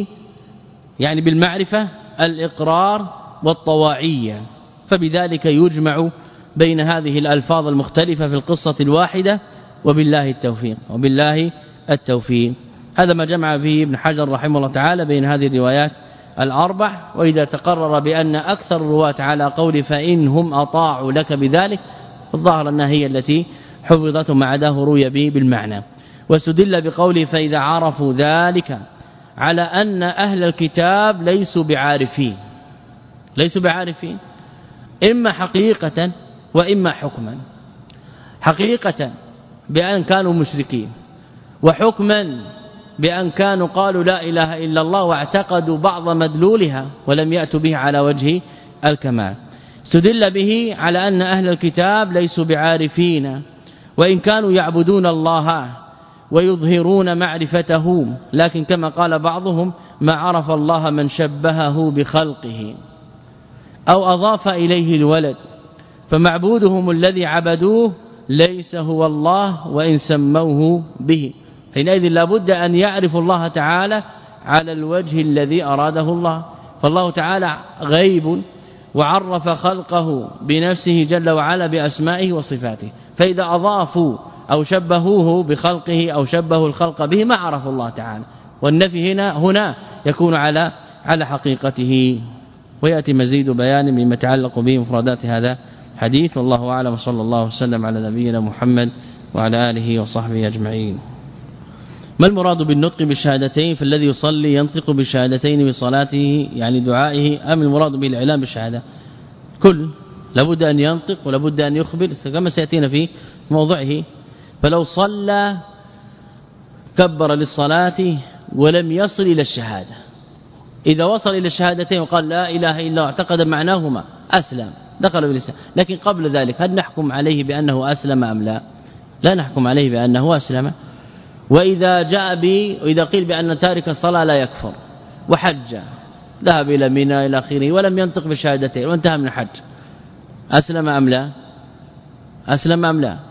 يعني بالمعرفة الإقرار والطواعية. فبذلك يجمع بين هذه الألفاظ المختلفة في القصة الواحدة، وبالله التوفيق وبالله التوفيق. هذا ما جمع فيه ابن حجر رحمه الله تعالى بين هذه الروايات الأربع. وإذا تقرر بأن أكثر الرواة على قول فإنهم أطاعوا لك بذلك، الظاهر أنها هي التي حفظت وما عداه روي به بالمعنى. واستدل بقوله فإذا عرفوا ذلك على أن أهل الكتاب ليسوا بعارفين، ليسوا بعارفين إما حقيقة وإما حكما. حقيقة بأن كانوا مشركين، وحكما بأن كانوا قالوا لا إله إلا الله واعتقدوا بعض مدلولها ولم يأتوا به على وجه الكمال. استدل به على أن أهل الكتاب ليسوا بعارفين، وإن كانوا يعبدون الله ويظهرون معرفته، لكن كما قال بعضهم ما عرف الله من شبهه بخلقه أو أضاف إليه الولد، فمعبودهم الذي عبدوه ليس هو الله وإن سموه به. حينئذ لابد أن يعرف الله تعالى على الوجه الذي أراده الله. فالله تعالى غيب وعرف خلقه بنفسه جل وعلا بأسمائه وصفاته، فإذا أضافوا أو شبهوه بخلقه أو شبهوا الخلق به ما عرف الله تعالى، والنفي هنا هنا يكون على على حقيقته. ويأتي مزيد بيان مما يتعلق به مفردات هذا الحديث. والله أعلم، وصلى الله وسلم على نبينا محمد وعلى آله وصحبه أجمعين. ما المراد بالنطق بالشهادتين؟ فالذي يصلي ينطق بالشهادتين بصلاته يعني دعائه، أم المراد بالإعلام بالشهادة؟ كل لابد أن ينطق ولابد أن يخبر كما سيأتينا في موضعه. فلو صلى كبر للصلاة ولم يصل إلى الشهادة، إذا وصل إلى الشهادتين وقال لا إله إلا الله واعتقد معناهما أسلم دخل بالإسلام. لكن قبل ذلك هل نحكم عليه بأنه أسلم أم لا؟ لا نحكم عليه بأنه أسلم. وإذا جاء بي وإذا قيل بأن تارك الصلاة لا يكفر وحج ذهب إلى منى إلى آخره ولم ينطق بالشهادتين وانتهى من الحج، أسلم أم لا؟ أسلم أم لا؟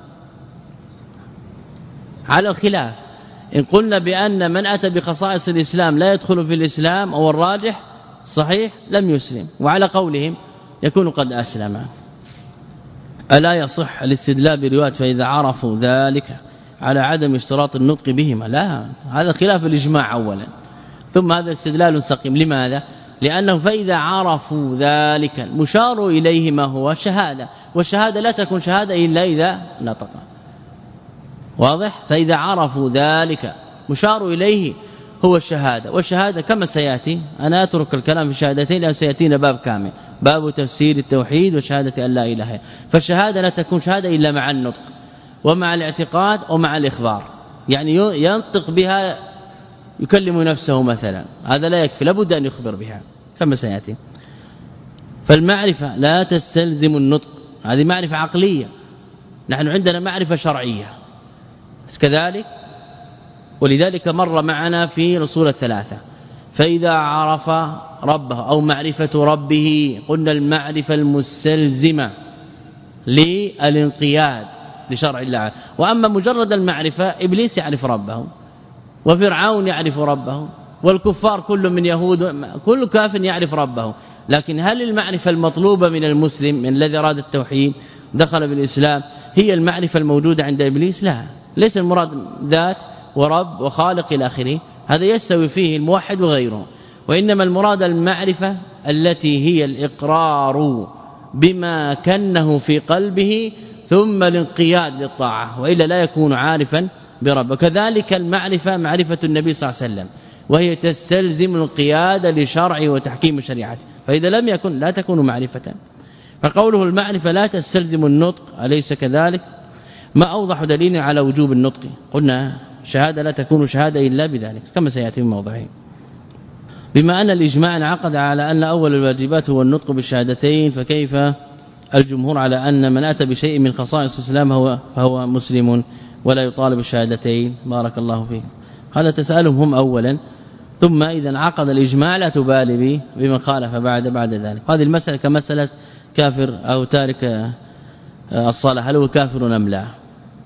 على الخلاف. إن قلنا بأن من أتى بخصائص الإسلام لا يدخل في الإسلام أو الراجح صحيح لم يسلم، وعلى قولهم يكون قد أسلم. ألا يصح الاستدلال برواية فإذا عرفوا ذلك على عدم اشتراط النطق بهما؟ لا، هذا خلاف الإجماع أولا، ثم هذا استدلال سقيم. لماذا؟ لأنه فإذا عرفوا ذلك المشار إليه ما هو شهادة، والشهادة لا تكون شهادة إلا إذا نطق. واضح؟ فإذا عرفوا ذلك مشار إليه هو الشهادة، والشهادة كما سيأتي، أنا أترك الكلام في الشهادتين لأن سيأتينا باب كامل، باب تفسير التوحيد وشهادة أن لا إله إلا. فالشهادة لا تكون شهادة إلا مع النطق ومع الاعتقاد ومع الإخبار، يعني ينطق بها يكلم نفسه مثلا، هذا لا يكفي، لابد أن يخبر بها كما سيأتي. فالمعرفة لا تستلزم النطق، هذه معرفة عقلية، نحن عندنا معرفة شرعية كذلك. ولذلك مر معنا في الأصول الثلاثة فإذا عرف ربه أو معرفة ربه، قلنا المعرفة المستلزمة للانقياد لشرع الله. وأما مجرد المعرفة، إبليس يعرف ربه وفرعون يعرف ربه والكفار كل من يهود كل كافر يعرف ربه، لكن هل المعرفة المطلوبة من المسلم من الذي أراد التوحيد دخل بالإسلام هي المعرفة الموجودة عند إبليس؟ لا، ليس المراد ذات ورب وخالق إلى آخره، هذا يستوي فيه الموحد وغيره، وإنما المراد المعرفة التي هي الإقرار بما كنه في قلبه ثم الانقياد للطاعة، وإلا لا يكون عارفا برب. وكذلك المعرفة معرفة النبي صلى الله عليه وسلم، وهي تستلزم الانقياد لشرعه وتحكيم شريعته، فإذا لم يكن لا تكون معرفة. فقوله المعرفة لا تستلزم النطق، أليس كذلك؟ ما أوضح دليل على وجوب النطق؟ قلنا شهادة لا تكون شهادة إلا بذلك كما سيأتي من موضعه. بما أن الإجماع انعقد على أن أول الواجبات هو النطق بالشهادتين، فكيف الجمهور على أن من أتى بشيء من خصائص الإسلام هو فهو مسلم ولا يطالب بالشهادتين؟ بارك الله فيك. هذا تسألهم هم أولا، ثم إذا انعقد الإجماع لا تبالي بمن خالف بعد بعد ذلك. هذه المسألة كمسألة كافر أو تارك الصلاة، هل هو كافر أم لا؟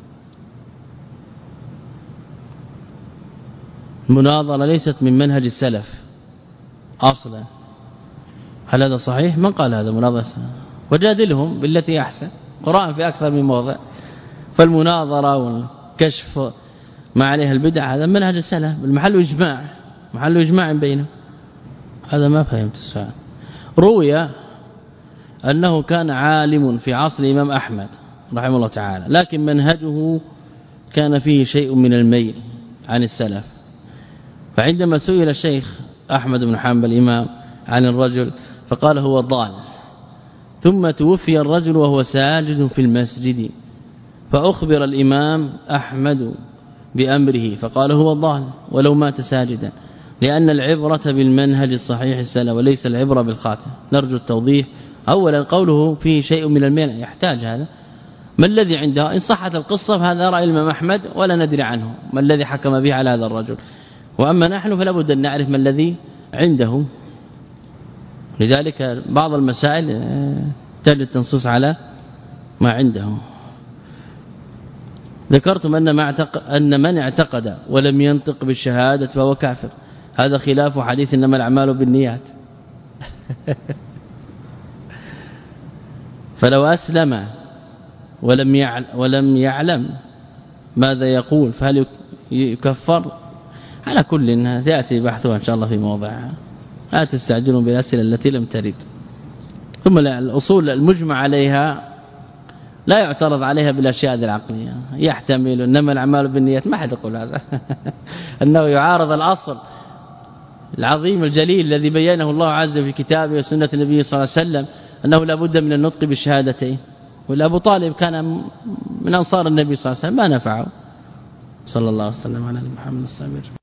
المناظرة ليست من منهج السلف اصلا، هل هذا صحيح؟ من قال هذا مناظرة؟ وجادلهم بالتي احسن، قرآن في اكثر من موضع. فالمناظرة والكشف ما عليها البدع هذا منهج السلف، بالمحل اجماع، محل اجماع بينهم. هذا ما فهمت السؤال. روي أنه كان عالم في عصر الإمام أحمد رحمه الله تعالى، لكن منهجه كان فيه شيء من الميل عن السلف. فعندما سئل الشيخ أحمد بن حنبل الإمام عن الرجل فقال هو ضال، ثم توفي الرجل وهو ساجد في المسجد، فأخبر الإمام أحمد بأمره فقال هو ضال ولو مات ساجدا، لأن العبرة بالمنهج الصحيح السلف وليس العبرة بالخاتم. نرجو التوضيح. أولا قوله فيه شيء من الميل يحتاج هذا، ما الذي عنده؟ إن صحت القصة فهذا رأي الإمام أحمد ولا ندري عنه ما الذي حكم به على هذا الرجل، وأما نحن فلا بد أن نعرف ما الذي عنده. لذلك بعض المسائل تجد تنصص على ما عنده. ذكرتم أن, ما اعتقد أن من اعتقد ولم ينطق بالشهادة فهو كافر، هذا خلاف حديث إنما الأعمال بالنيات. فلو أسلم ولم يعلم, ولم يعلم ماذا يقول فهل يكفر؟ على كل سيأتي بحثها إن شاء الله في موضعها، لا تستعجلون بالأسئلة التي لم ترد. ثم الأصول المجمع عليها لا يعترض عليها بالأشياء العقلية، يحتمل إنما الأعمال بالنيات، ما حد يقول هذا أنه يعارض الأصل العظيم الجليل الذي بينه الله عز وجل في كتابه وسنة النبي صلى الله عليه وسلم، أنه لا بد من النطق بالشهادتين. ولا أبو طالب كان من أنصار النبي صلى الله عليه وسلم ما نفعه. صلى الله عليه وسلم على محمد الصابر.